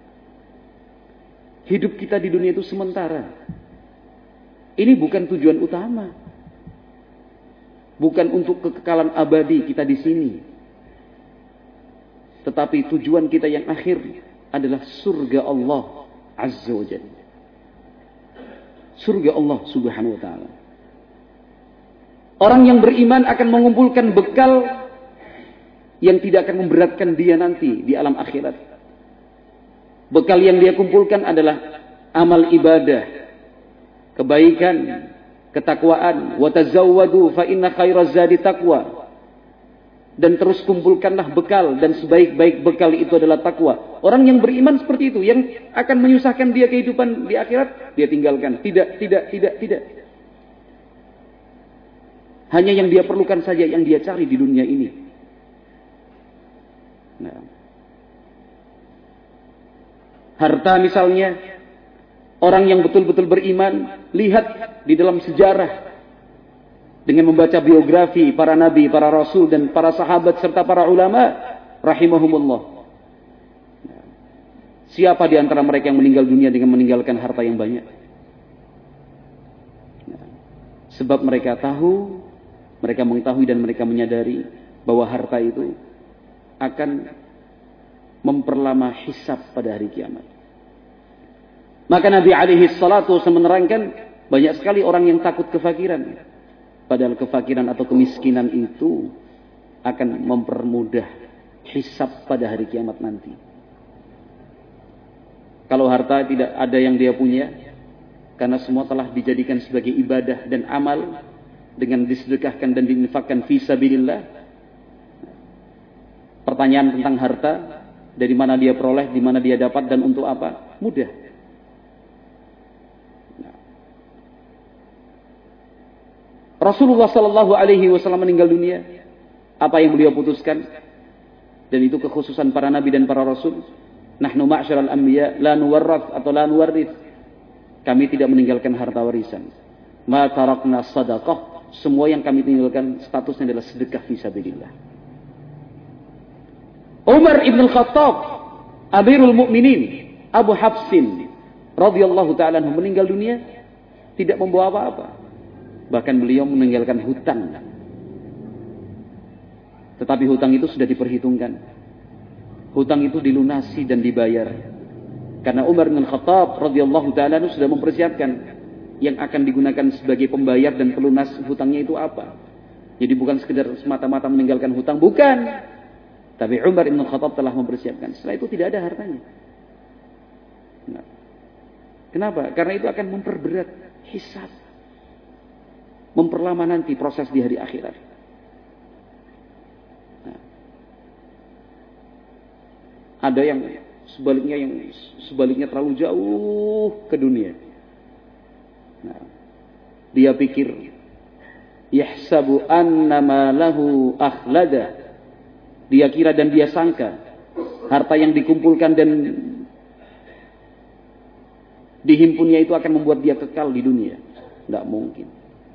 hidup kita di dunia itu sementara. Ini bukan tujuan utama. Bukan untuk kekekalan abadi kita di sini. Tetapi tujuan kita yang akhir adalah surga Allah Azza wa Jalla. Surga Allah Subhanahu wa ta'ala. Orang yang beriman akan mengumpulkan bekal yang tidak akan memberatkan dia nanti di alam akhirat. Bekal yang dia kumpulkan adalah amal ibadah, kebaikan, ketakwaan. Wa tazawwadu fa inna khairaz zadi taqwa. Dan terus kumpulkanlah bekal, dan sebaik-baik bekal itu adalah takwa. Orang yang beriman seperti itu, yang akan menyusahkan dia kehidupan di akhirat, dia tinggalkan. Tidak. Hanya yang dia perlukan saja yang dia cari di dunia ini. Nah, harta misalnya, orang yang betul-betul beriman, lihat di dalam sejarah dengan membaca biografi para nabi, para rasul dan para sahabat serta para ulama rahimahumullah. Siapa di antara mereka yang meninggal dunia dengan meninggalkan harta yang banyak? Sebab mereka tahu, mereka mengetahui dan mereka menyadari bahwa harta itu akan memperlama hisab pada hari kiamat. Maka Nabi alaihi salatu wasallam menerangkan, banyak sekali orang yang takut kefakiran. Padahal kefakiran atau kemiskinan itu akan mempermudah hisab pada hari kiamat nanti. Kalau harta tidak ada yang dia punya, karena semua telah dijadikan sebagai ibadah dan amal, dengan disedekahkan dan diinfakkan fi sabilillah. Pertanyaan tentang harta, dari mana dia peroleh, di mana dia dapat, dan untuk apa? Mudah. Rasulullah sallallahu alaihi wasallam meninggal dunia. Apa yang beliau putuskan? Dan itu kekhususan para nabi dan para rasul. Nahnu ma'syaral anbiya la nuwarrath atau la nuwarrith. Kami tidak meninggalkan harta warisan. Ma tarakna sadaqah. Semua yang kami tinggalkan statusnya adalah sedekah fisabilillah. Umar ibn al-Khattab, Amirul Mukminin, Abu Hafsin radhiyallahu ta'ala anhu meninggal dunia tidak membawa apa-apa. Bahkan beliau meninggalkan hutang. Tetapi hutang itu sudah diperhitungkan. Hutang itu dilunasi dan dibayar. Karena Umar bin Khattab radhiyallahu ta'ala sudah mempersiapkan yang akan digunakan sebagai pembayar dan pelunas hutangnya itu apa. Jadi bukan sekedar semata-mata meninggalkan hutang, bukan. Tapi Umar bin Khattab telah mempersiapkan. Setelah itu tidak ada hartanya. Nah, Kenapa? Karena itu akan memperberat hisab. Memperlama nanti proses di hari akhirat. Nah, ada yang sebaliknya terlalu jauh ke dunia. Nah, dia pikir yahsabu annama lahu akhlada. Dia kira dan dia sangka harta yang dikumpulkan dan dihimpunnya itu akan membuat dia kekal di dunia. Tidak mungkin.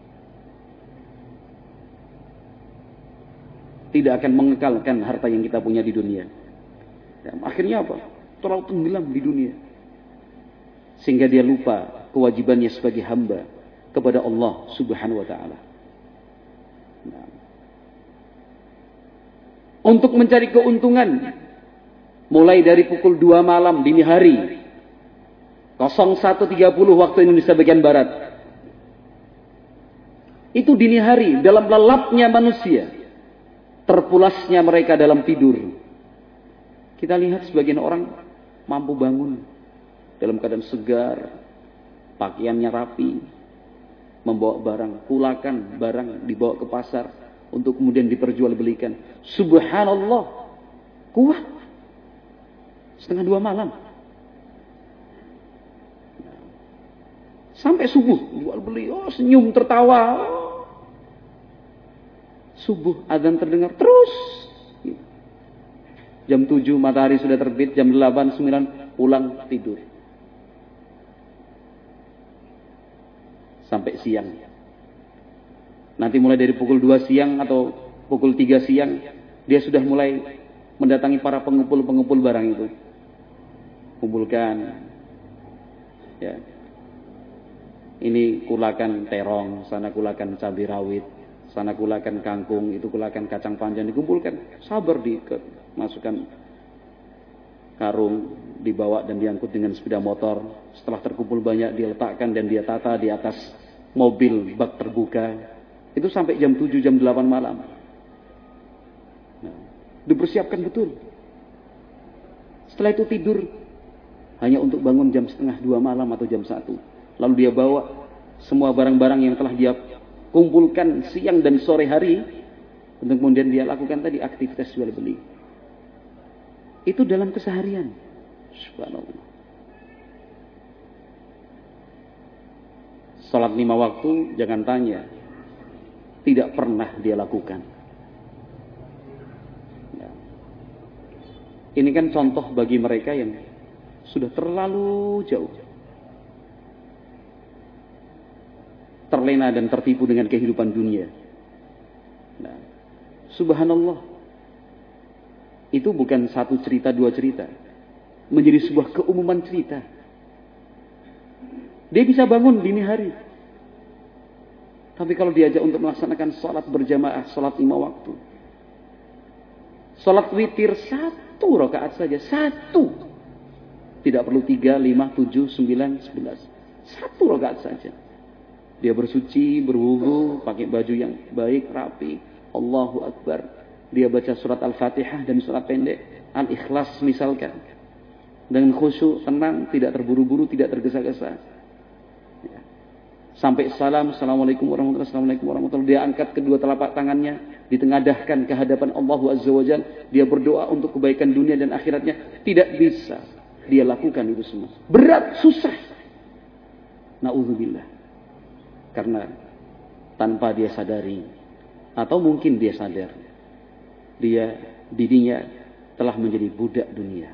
Tidak akan mengekalkan harta yang kita punya di dunia. Dan akhirnya apa? Terlalu tenggelam di dunia. Sehingga dia lupa kewajibannya sebagai hamba kepada Allah Subhanahu wa ta'ala. Nah. Untuk mencari keuntungan, mulai dari pukul 2 malam dini hari, 01.30 waktu Indonesia bagian Barat. Itu dini hari, dalam lelapnya manusia. Terpulasnya mereka dalam tidur. Kita lihat sebagian orang mampu bangun dalam keadaan segar, pakaiannya rapi, membawa barang, kulakan barang dibawa ke pasar untuk kemudian diperjualbelikan. Subhanallah, kuat. 01:30 malam. Sampai subuh, jual beli, senyum, tertawa. Subuh, azan terdengar terus. Jam 7 matahari sudah terbit, jam 8, 9 pulang tidur. Sampai siang. Nanti mulai dari pukul 2 siang atau pukul 3 siang, dia sudah mulai mendatangi para pengumpul-pengumpul barang itu. Kumpulkan. Ya. Ini kulakan terong, sana kulakan cabai rawit. Sana kulakan kangkung, itu kulakan kacang panjang, dikumpulkan. Sabar dimasukkan karung, dibawa dan diangkut dengan sepeda motor. Setelah terkumpul banyak, diletakkan dan dia tata di atas mobil bak terbuka. Itu sampai jam 7, jam 8 malam. Nah, dipersiapkan betul. Setelah itu tidur, hanya untuk bangun jam 01:30 malam atau jam 1. Lalu dia bawa semua barang-barang yang telah dia kumpulkan siang dan sore hari untuk kemudian dia lakukan tadi aktivitas jual beli. Itu dalam keseharian. Subhanallah. Salat 5 waktu jangan tanya, tidak pernah dia lakukan. Ya. Ini kan contoh bagi mereka yang sudah terlalu jauh terlena dan tertipu dengan kehidupan dunia. Nah, subhanallah. Itu bukan satu cerita, dua cerita. Menjadi sebuah keumuman cerita. Dia bisa bangun dini hari. Tapi kalau diajak untuk melaksanakan sholat berjamaah, sholat 5 waktu. Sholat witir 1 rakaat saja. 1. Tidak perlu 3, 5, 7, 9, 11. 1 rakaat saja. Dia bersuci, berwudu, pakai baju yang baik, rapi. Allahu Akbar. Dia baca surat Al-Fatihah dan surat pendek. Al-Ikhlas misalkan. Dengan khusyuk, tenang, tidak terburu-buru, tidak tergesa-gesa. Ya. Sampai salam, Assalamualaikum warahmatullahi wabarakatuh. Assalamualaikum warahmatullahi wabarakatuh. Dia angkat kedua telapak tangannya, ditengadahkan ke hadapan Allah Azza wa Jalla. Dia berdoa untuk kebaikan dunia dan akhiratnya. Tidak bisa dia lakukan itu semua. Berat, susah. Na'udzubillah. Karena tanpa dia sadari, atau mungkin dia sadar, dirinya telah menjadi budak dunia.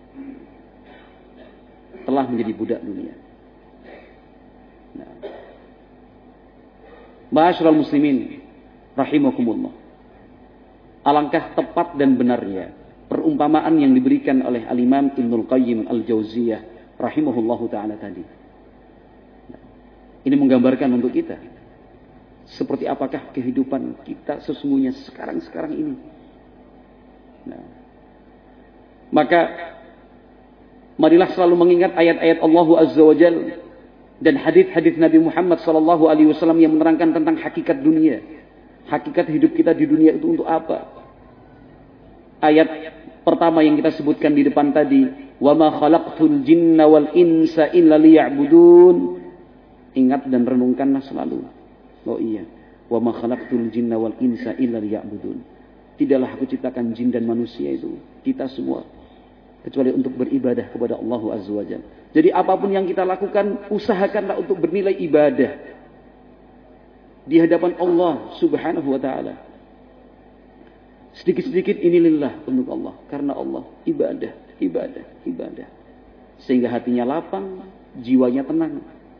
Telah menjadi budak dunia. Nah. Ma'asyiral muslimin rahimakumullah. Alangkah tepat dan benarnya perumpamaan yang diberikan oleh Al-Imam Ibnul Qayyim Al-Jauziyah rahimahullahu ta'ala tadi. Ini menggambarkan untuk kita seperti apakah kehidupan kita sesungguhnya sekarang ini. Nah, maka marilah selalu mengingat ayat-ayat Allah Azza wa Jalla dan hadis-hadis Nabi Muhammad sallallahu alaihi wasallam yang menerangkan tentang hakikat dunia. Hakikat hidup kita di dunia itu untuk apa? Ayat pertama yang kita sebutkan di depan tadi, wa ma khalaqtul jinna wal insa illa liya'budun. Ingat dan renungkanlah selalu. Oh iya, wa ma khalaqtul jinna wal insa illa liya'budun. Tidaklah aku ciptakan jin dan manusia itu, kita semua, kecuali untuk beribadah kepada Allah Azza wa Jalla. Jadi apapun yang kita lakukan, usahakanlah untuk bernilai ibadah di hadapan Allah Subhanahu wa taala. Sedikit-sedikit ini lillah, untuk Allah, karena Allah, ibadah, ibadah, ibadah. Sehingga hatinya lapang, jiwanya tenang.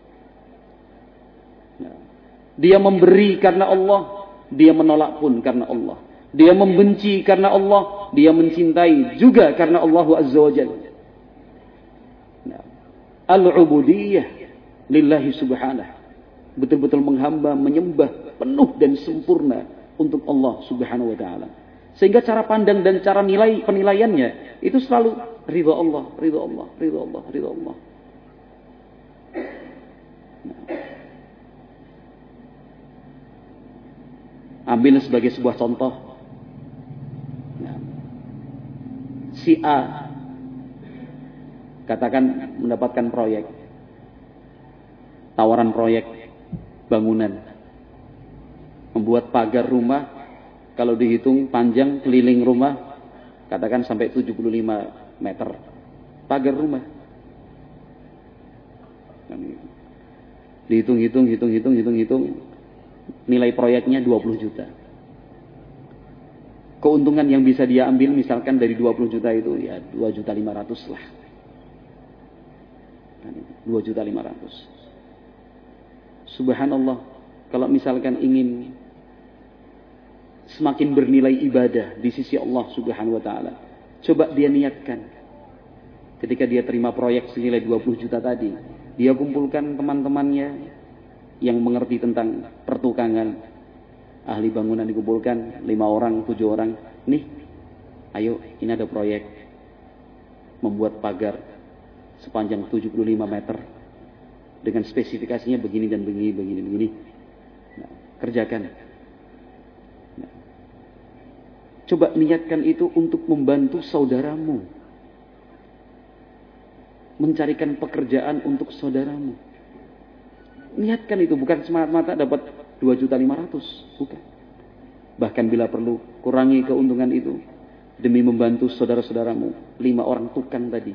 Nah, dia memberi karena Allah, dia menolak pun karena Allah. Dia membenci karena Allah, dia mencintai juga karena Allah Azza wa Jalla. Nah, al-ubudiyah lillahi subhanahu. Betul-betul menghamba, menyembah penuh dan sempurna untuk Allah Subhanahu wa taala. Sehingga cara pandang dan cara penilaiannya itu selalu ridha Allah, ridha Allah, ridha Allah, ridha Allah. Nah. Ambil sebagai sebuah contoh. Nah. Si A katakan mendapatkan proyek, tawaran proyek bangunan, membuat pagar rumah, kalau dihitung panjang keliling rumah, katakan sampai 75 meter pagar rumah. Dihitung, nilai proyeknya 20 juta. Keuntungan yang bisa dia ambil misalkan dari 20 juta itu ya 2.500.000 lah. 2.500.000. Subhanallah, kalau misalkan ingin semakin bernilai ibadah di sisi Allah Subhanahu wa taala, coba dia niatkan. Ketika dia terima proyek senilai 20 juta tadi, dia kumpulkan teman-temannya yang mengerti tentang pertukangan, ahli bangunan dikumpulkan 5 orang, 7 orang. Nih, ayo ini ada proyek membuat pagar sepanjang 75 meter dengan spesifikasinya begini dan begini. Nah, kerjakan. Nah, coba niatkan itu untuk membantu saudaramu, mencarikan pekerjaan untuk saudaramu. Niatkan itu, bukan semata-mata dapat 2.500.000, bukan. Bahkan bila perlu, kurangi keuntungan itu demi membantu saudara-saudaramu, 5 orang tukang tadi.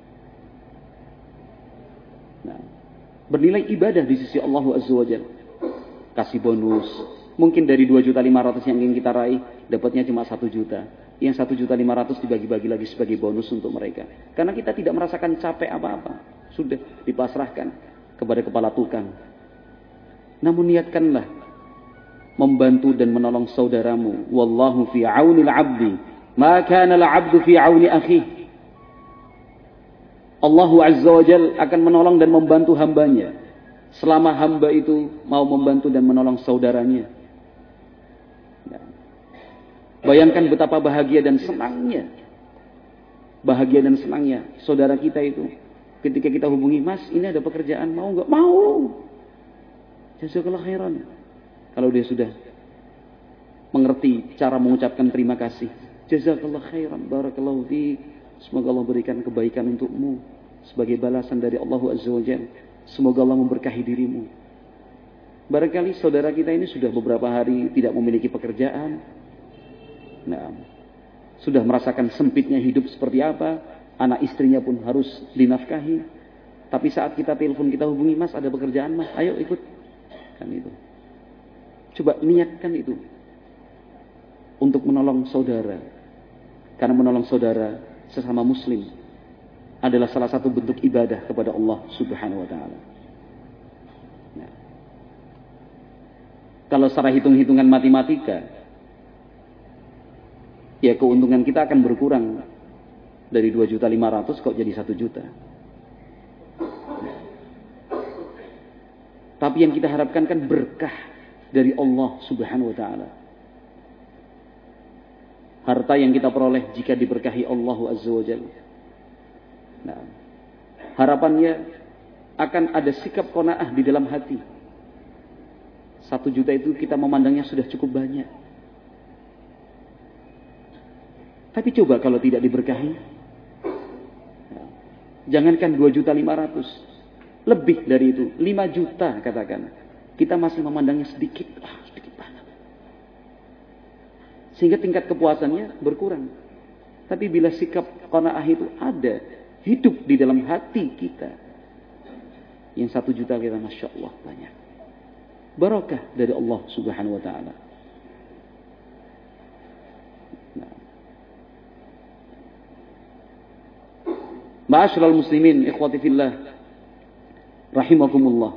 Nah, bernilai ibadah di sisi Allah Azza wa Jalla. Kasih bonus. Mungkin dari 2.500.000 yang ingin kita raih, dapatnya cuma 1 juta. Yang 1.500.000 dibagi-bagi lagi sebagai bonus untuk mereka. Karena kita tidak merasakan capek apa-apa. Sudah dipasrahkan kepada kepala tukang. Namun niatkanlah membantu dan menolong saudaramu. Wallahu fi aunil abdi, ma kana al-'abdu fi auni akhihi. Allah Azza wa Jalla akan menolong dan membantu hambanya selama hamba itu mau membantu dan menolong saudaranya. Bayangkan betapa bahagia dan senangnya saudara kita itu ketika kita hubungi, Mas ini ada pekerjaan, mau nggak? Mau. Jazakallah khairan. Kalau dia sudah mengerti cara mengucapkan terima kasih, jazakallah khairan, barakallahu fiik, semoga Allah berikan kebaikan untukmu sebagai balasan dari Allah Azza wa Jalla. Semoga Allah memberkahi dirimu. Barangkali saudara kita ini sudah beberapa hari tidak memiliki pekerjaan. Nah, sudah merasakan sempitnya hidup seperti apa, anak istrinya pun harus dinafkahi. Tapi saat kita telepon, kita hubungi, Mas ada pekerjaan Mas, ayo ikut. Kan itu. Coba niatkan itu untuk menolong saudara. Karena menolong saudara sesama muslim adalah salah satu bentuk ibadah kepada Allah Subhanahu wa taala. Nah, kalau secara hitung-hitungan matematika, ya keuntungan kita akan berkurang dari 2.500.000 kok jadi 1 juta. Tapi yang kita harapkan kan berkah dari Allah Subhanahu wa taala. Harta yang kita peroleh jika diberkahi Allah Azza wa Jalla. Nah, harapannya akan ada sikap qanaah di dalam hati. 1 juta itu kita memandangnya sudah cukup banyak. Tapi coba kalau tidak diberkahi. Jangankan 2.500.000, lebih dari itu, 5 juta katakan. Kita masih memandangnya sedikit, sedikit banget. Sehingga tingkat kepuasannya berkurang. Tapi bila sikap qanaah itu ada, hidup di dalam hati kita, yang 1 juta kita, Masya Allah, banyak. Barakah dari Allah Subhanahu wa ta'ala. Ma'asyiral muslimin, ikhwati fillah, rahimakumullah.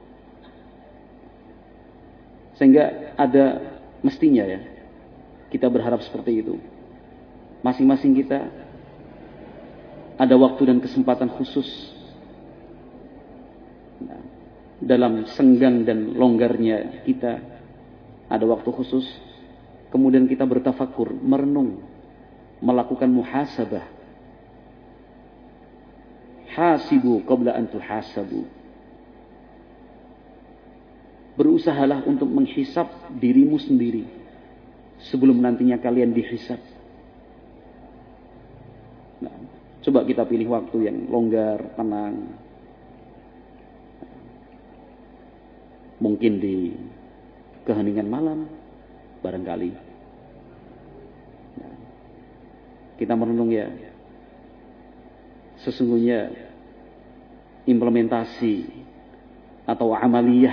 Sehingga ada mestinya ya, kita berharap seperti itu. Masing-masing kita ada waktu dan kesempatan khusus dalam senggang dan longgarnya kita, ada waktu khusus. Kemudian kita bertafakur, merenung, melakukan muhasabah. Hasibu qabla an tuhasabu. Berusahalah untuk menghisap dirimu sendiri sebelum nantinya kalian dihisap. Nah, coba kita pilih waktu yang longgar, tenang. Mungkin di keheningan malam, barangkali. Nah, kita merenung ya. Sesungguhnya implementasi atau amaliyah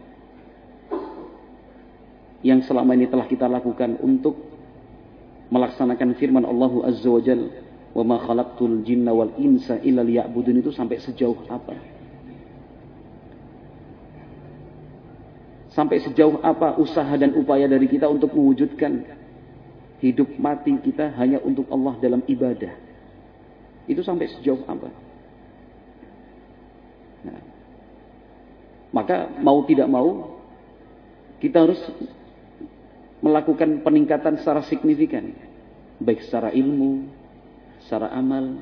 yang selama ini telah kita lakukan untuk melaksanakan firman Allah Azza wa Jalla, "Wa ma khalaqtul jinna wal insa illa liya'budun," itu sampai sejauh apa? Sampai sejauh apa usaha dan upaya dari kita untuk mewujudkan hidup mati kita hanya untuk Allah dalam ibadah? Itu sampai sejauh apa? Nah, maka mau tidak mau kita harus melakukan peningkatan secara signifikan, baik secara ilmu, secara amal,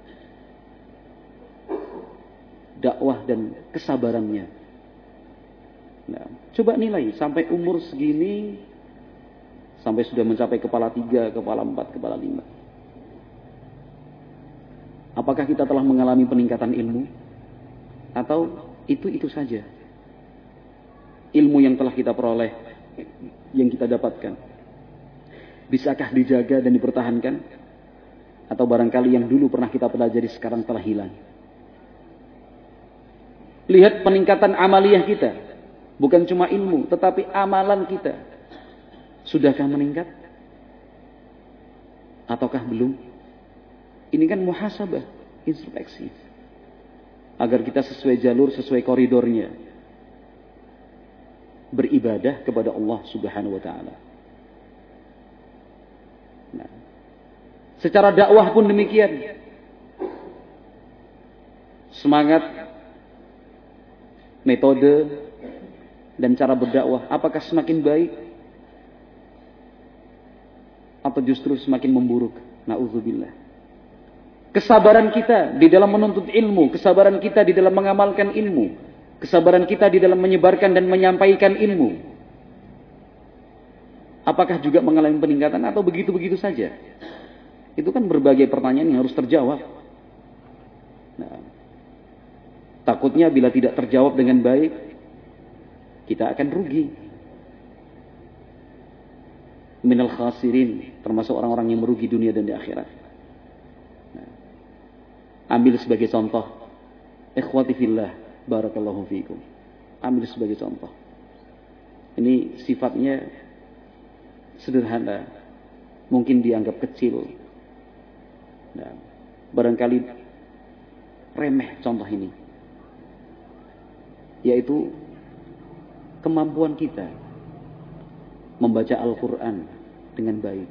dakwah dan kesabarannya. Nah, coba nilai sampai umur segini, sampai sudah mencapai kepala 3, kepala 4, kepala 5. Apakah kita telah mengalami peningkatan ilmu? Atau itu saja ilmu yang telah kita peroleh, yang kita dapatkan? Bisakah dijaga dan dipertahankan? Atau barangkali yang dulu pernah kita pelajari sekarang telah hilang? Lihat peningkatan amaliyah kita. Bukan cuma ilmu, tetapi amalan kita. Sudahkah meningkat? Ataukah belum? Ini kan muhasabah, introspeksi. Agar kita sesuai jalur, sesuai koridornya. Beribadah kepada Allah Subhanahu wa ta'ala. Nah, secara dakwah pun demikian. Semangat, metode, dan cara berdakwah, apakah semakin baik? Atau justru semakin memburuk? Na'udzubillah. Kesabaran kita di dalam menuntut ilmu, kesabaran kita di dalam mengamalkan ilmu, kesabaran kita di dalam menyebarkan dan menyampaikan ilmu, apakah juga mengalami peningkatan atau begitu-begitu saja? Itu kan berbagai pertanyaan yang harus terjawab. Nah, takutnya bila tidak terjawab dengan baik, kita akan rugi. Minal khasirin, termasuk orang-orang yang merugi dunia dan di akhirat. Ambil sebagai contoh, ikhwati fillah, barakallahu fiikum. Ambil sebagai contoh. Ini sifatnya sederhana, mungkin dianggap kecil. Nah, barangkali remeh contoh ini, yaitu kemampuan kita membaca Al-Quran dengan baik.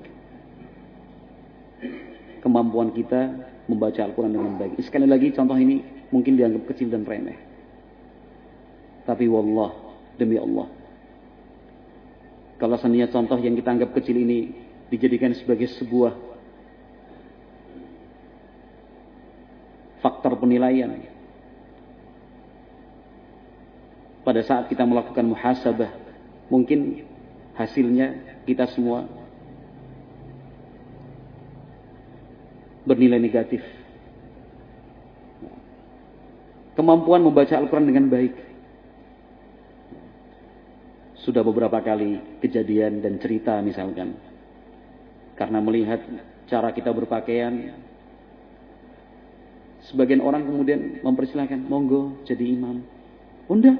Kemampuan kita membaca Al-Quran dengan baik. Sekali lagi contoh ini mungkin dianggap kecil dan remeh. Tapi wallah, demi Allah, kalau seandainya contoh yang kita anggap kecil ini dijadikan sebagai sebuah faktor penilaian, pada saat kita melakukan muhasabah, mungkin hasilnya kita semua bernilai negatif. kemampuan membaca Al-Quran dengan baik. Sudah beberapa kali kejadian dan cerita misalkan, karena melihat cara kita berpakaian, sebagian orang kemudian mempersilahkan, monggo jadi imam. Oh, enggak.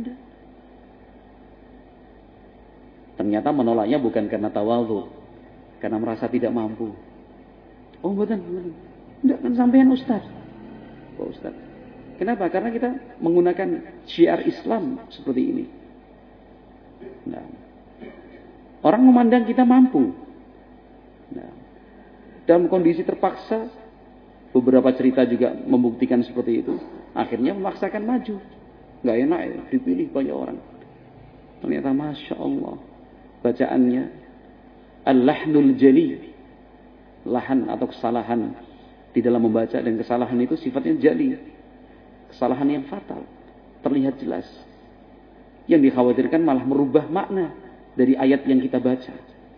Ternyata menolaknya bukan karena tawadhu, karena merasa tidak mampu. Oh, betul. Enggak, kan sampean ustaz. Oh, ustaz. Kenapa? Karena kita menggunakan syiar Islam seperti ini. Nah, orang memandang kita mampu. Nah, dalam kondisi terpaksa, beberapa cerita juga membuktikan seperti itu. Akhirnya memaksakan maju. Nggak enak ya, dipilih banyak orang. Ternyata Masya Allah, bacaannya al-lahnul jali, lahan atau kesalahan di dalam membaca, dan kesalahan itu sifatnya jali, kesalahan yang fatal, terlihat jelas. Yang dikhawatirkan malah merubah makna dari ayat yang kita baca.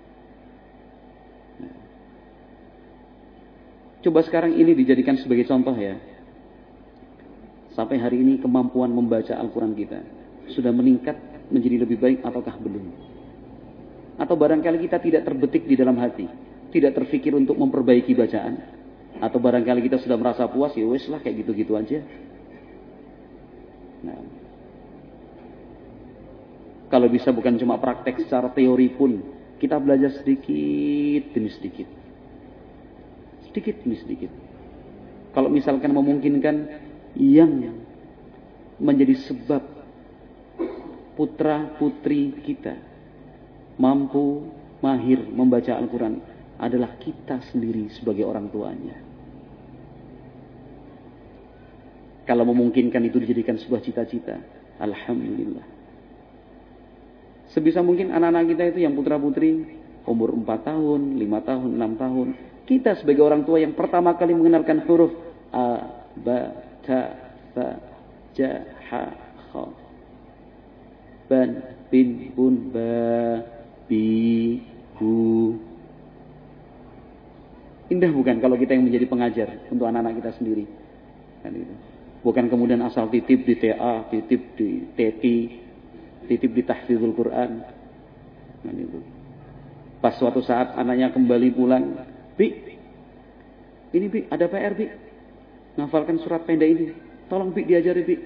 Coba sekarang ini dijadikan sebagai contoh ya. Sampai hari ini kemampuan membaca Al-Quran kita sudah meningkat menjadi lebih baik ataukah belum? Atau barangkali kita tidak terbetik di dalam hati, tidak terfikir untuk memperbaiki bacaan, atau barangkali kita sudah merasa puas, ya wes lah kayak gitu-gitu aja. Nah, kalau bisa bukan cuma praktek secara teori pun, kita belajar sedikit demi sedikit. Sedikit demi sedikit. Kalau misalkan memungkinkan, yang menjadi sebab putra putri kita mampu mahir membaca Al-Quran adalah kita sendiri sebagai orang tuanya. Kalau memungkinkan itu dijadikan sebuah cita-cita, alhamdulillah. Sebisa mungkin anak-anak kita itu yang putra-putri umur 4 tahun, 5 tahun, 6 tahun. Kita sebagai orang tua yang pertama kali mengenalkan huruf A, Ba, Ta, Tha, Ja, Ha, Kha, Ban, Bin, Bun, Ba, Bi, Bu. Indah bukan kalau kita yang menjadi pengajar untuk anak-anak kita sendiri. Kan itu. Bukan kemudian asal titip di TA, titip di TT, titip di tahfidzul Quran. Kan itu. Pas suatu saat anaknya kembali pulang, Bi, ini Bi, ada PR Bi, ngafalkan surat pendek ini, tolong Bi diajari Bi.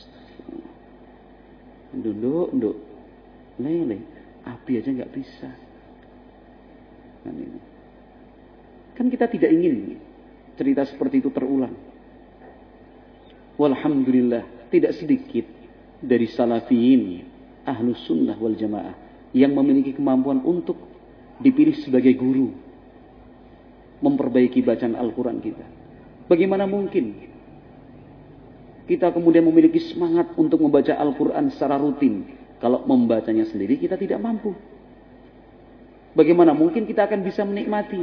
Nduk, lele, Abi aja nggak bisa. Kan ini. Kan kita tidak ingin cerita seperti itu terulang. Walhamdulillah, tidak sedikit dari salafiyin, ahlus sunnah wal jamaah, yang memiliki kemampuan untuk dipilih sebagai guru, memperbaiki bacaan Al-Quran kita. Bagaimana mungkin kita kemudian memiliki semangat untuk membaca Al-Quran secara rutin, kalau membacanya sendiri kita tidak mampu? Bagaimana mungkin kita akan bisa menikmati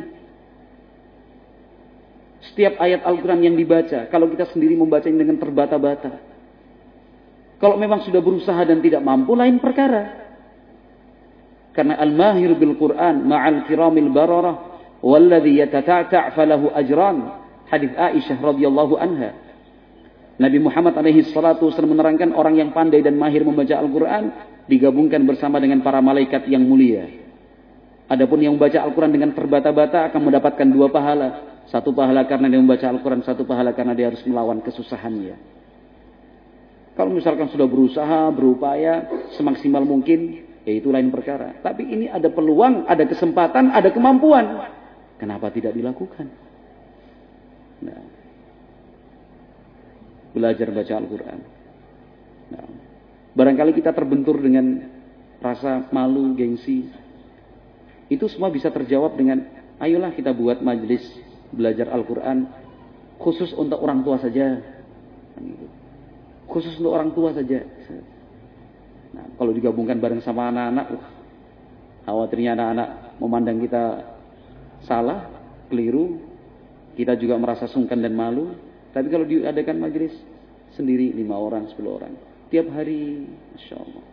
setiap ayat Al-Quran yang dibaca, kalau kita sendiri membacanya dengan terbata-bata? Kalau memang sudah berusaha dan tidak mampu, lain perkara. Karena al-mahir bil Quran ma'al kiramil bararah walladhi yatata'ta' falahu ajran. Hadis Aisyah radhiyallahu anha. Nabi Muhammad alaihi salatu wasallam menerangkan orang yang pandai dan mahir membaca Al-Quran digabungkan bersama dengan para malaikat yang mulia. Adapun yang membaca Al-Quran dengan terbata-bata akan mendapatkan 2 pahala. 1 pahala karena dia membaca Al-Quran, 1 pahala karena dia harus melawan kesusahannya. Kalau misalkan sudah berusaha, berupaya semaksimal mungkin, ya itu lain perkara. Tapi ini ada peluang, ada kesempatan, ada kemampuan. Kenapa tidak dilakukan? Nah, belajar baca Al-Quran. Nah, barangkali kita terbentur dengan rasa malu, gengsi. Itu semua bisa terjawab dengan, ayolah kita buat majelis belajar Al-Quran khusus untuk orang tua saja. Khusus untuk orang tua saja. Nah, kalau digabungkan bareng sama anak-anak, khawatirnya anak-anak memandang kita salah, keliru, kita juga merasa sungkan dan malu. Tapi kalau diadakan majelis sendiri 5 orang, 10 orang, tiap hari, Masya Allah.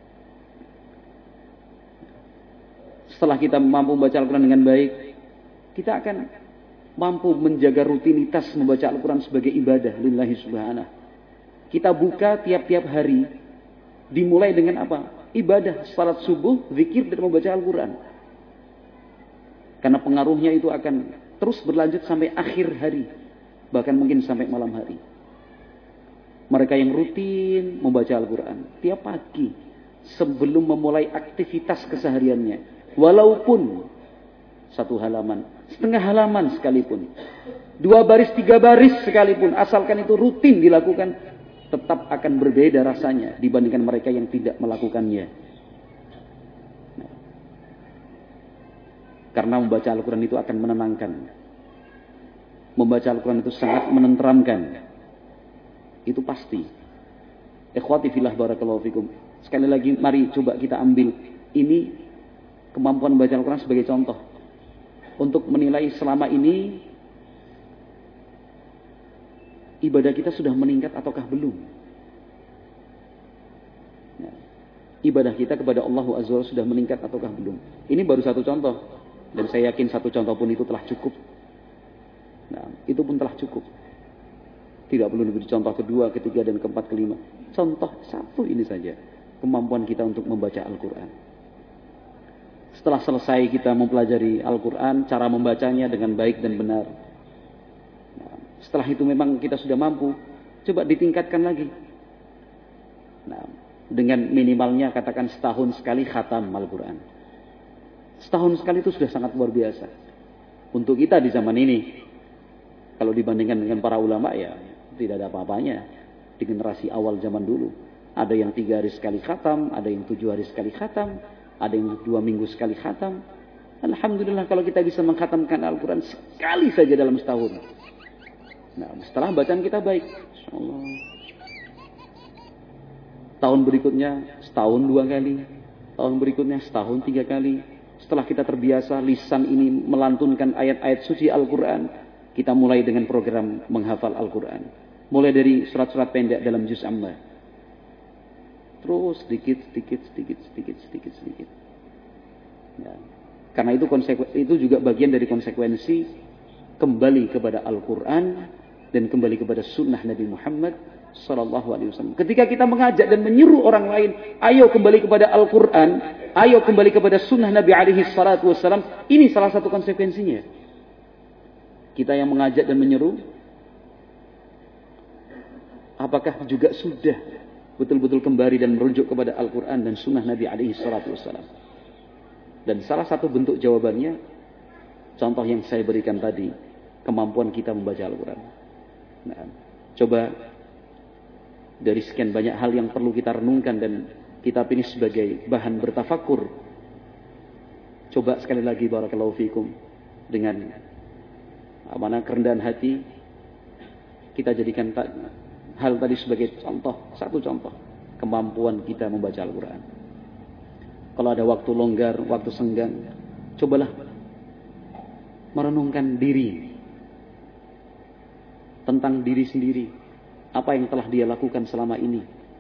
Setelah kita mampu membaca Al-Quran dengan baik, kita akan mampu menjaga rutinitas membaca Al-Quran sebagai ibadah lillahi subhanahu. Kita buka tiap-tiap hari. Dimulai dengan apa? Ibadah, salat subuh, zikir, dan membaca Al-Quran. Karena pengaruhnya itu akan terus berlanjut sampai akhir hari. Bahkan mungkin sampai malam hari. Mereka yang rutin membaca Al-Quran tiap pagi sebelum memulai aktivitas kesehariannya. Walaupun 1 halaman, setengah halaman sekalipun, 2 baris, 3 baris sekalipun, asalkan itu rutin dilakukan, tetap akan berbeda rasanya dibandingkan mereka yang tidak melakukannya. Karena membaca Al-Quran itu akan menenangkan. Membaca Al-Quran itu sangat menenteramkan. Itu pasti. Ikhwati fillah barakallahu fikum. Sekali lagi mari coba kita ambil ini kemampuan membaca Al-Quran sebagai contoh. Untuk menilai selama ini ibadah kita sudah meningkat ataukah belum. Ya. Ibadah kita kepada Allah Azza wa Jalla sudah meningkat ataukah belum. Ini baru satu contoh. Dan saya yakin satu contoh pun itu telah cukup. Nah, itu pun telah cukup. Tidak perlu diberi contoh kedua, ketiga, dan keempat, kelima. Contoh satu ini saja. Kemampuan kita untuk membaca Al-Quran. Setelah selesai kita mempelajari Al-Quran, cara membacanya dengan baik dan benar. Nah, setelah itu memang kita sudah mampu, coba ditingkatkan lagi. Nah, dengan minimalnya katakan setahun sekali khatam Al-Quran. Setahun sekali itu sudah sangat luar biasa. Untuk kita di zaman ini, kalau dibandingkan dengan para ulama ya tidak ada apa-apanya. Di generasi awal zaman dulu. Ada yang 3 hari sekali khatam, ada yang 7 hari sekali khatam, ada yang 2 minggu sekali khatam. Alhamdulillah kalau kita bisa mengkhatamkan Al-Quran sekali saja dalam setahun. Nah, setelah bacaan kita baik. InsyaAllah. Tahun berikutnya setahun 2 kali. Tahun berikutnya setahun 3 kali. Setelah kita terbiasa lisan ini melantunkan ayat-ayat suci Al-Quran, kita mulai dengan program menghafal Al-Quran. Mulai dari surat-surat pendek dalam juz amma. Terus sedikit. Ya. Karena itu juga bagian dari konsekuensi kembali kepada Al-Quran dan kembali kepada sunnah Nabi Muhammad Sallallahu Alaihi Wasallam. Ketika kita mengajak dan menyuruh orang lain, ayo kembali kepada Al-Quran, ayo kembali kepada sunnah Nabi Alaihi Wasallam. Ini salah satu konsekuensinya. Kita yang mengajak dan menyeru, apakah juga sudah betul-betul kembali dan merujuk kepada Al-Quran dan sunnah Nabi Alaihi Wasallam? Dan salah satu bentuk jawabannya, contoh yang saya berikan tadi, kemampuan kita membaca Al-Quran. Nah, coba dari sekian banyak hal yang perlu kita renungkan dan kita pilih sebagai bahan bertafakur. Coba sekali lagi barakallahu fikum dengan kerendahan hati kita jadikan hal tadi sebagai contoh, satu contoh kemampuan kita membaca Al-Quran. Kalau ada waktu longgar, waktu senggang, cobalah merenungkan diri tentang diri sendiri, apa yang telah dia lakukan selama ini.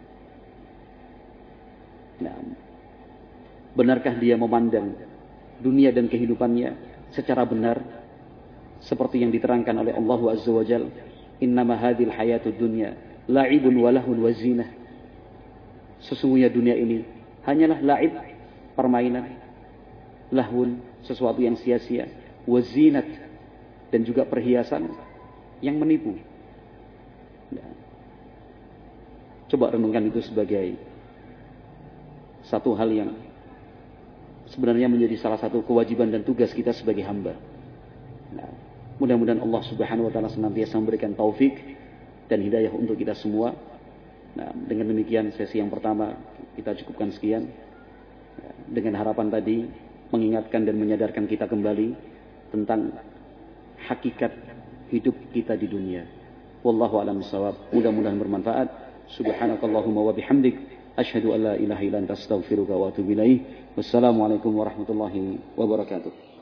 Nah, benarkah dia memandang dunia dan kehidupannya secara benar seperti yang diterangkan oleh Allah Azza wa Jalla? Innama hadhil hayatud dunya la'ibun wa lahun wa zinah. Sesungguhnya dunia ini hanyalah la'ib, permainan, lahun, sesuatu yang sia-sia, wa zinat, dan juga perhiasan yang menipu. Ya. Coba renungkan itu sebagai satu hal yang sebenarnya menjadi salah satu kewajiban dan tugas kita sebagai hamba. Nah, mudah-mudahan Allah Subhanahu wa taala senantiasa memberikan taufik dan hidayah untuk kita semua. Nah, dengan demikian sesi yang pertama kita cukupkan sekian. Dengan harapan tadi mengingatkan dan menyadarkan kita kembali tentang hakikat hidup kita di dunia. Wallahu a'lam bishawab. Mudah-mudahan bermanfaat. Subhanakallahumma wa bihamdik asyhadu an la ilaha illa anta astaghfiruka wa atubu ilaik. Wassalamualaikum warahmatullahi wabarakatuh.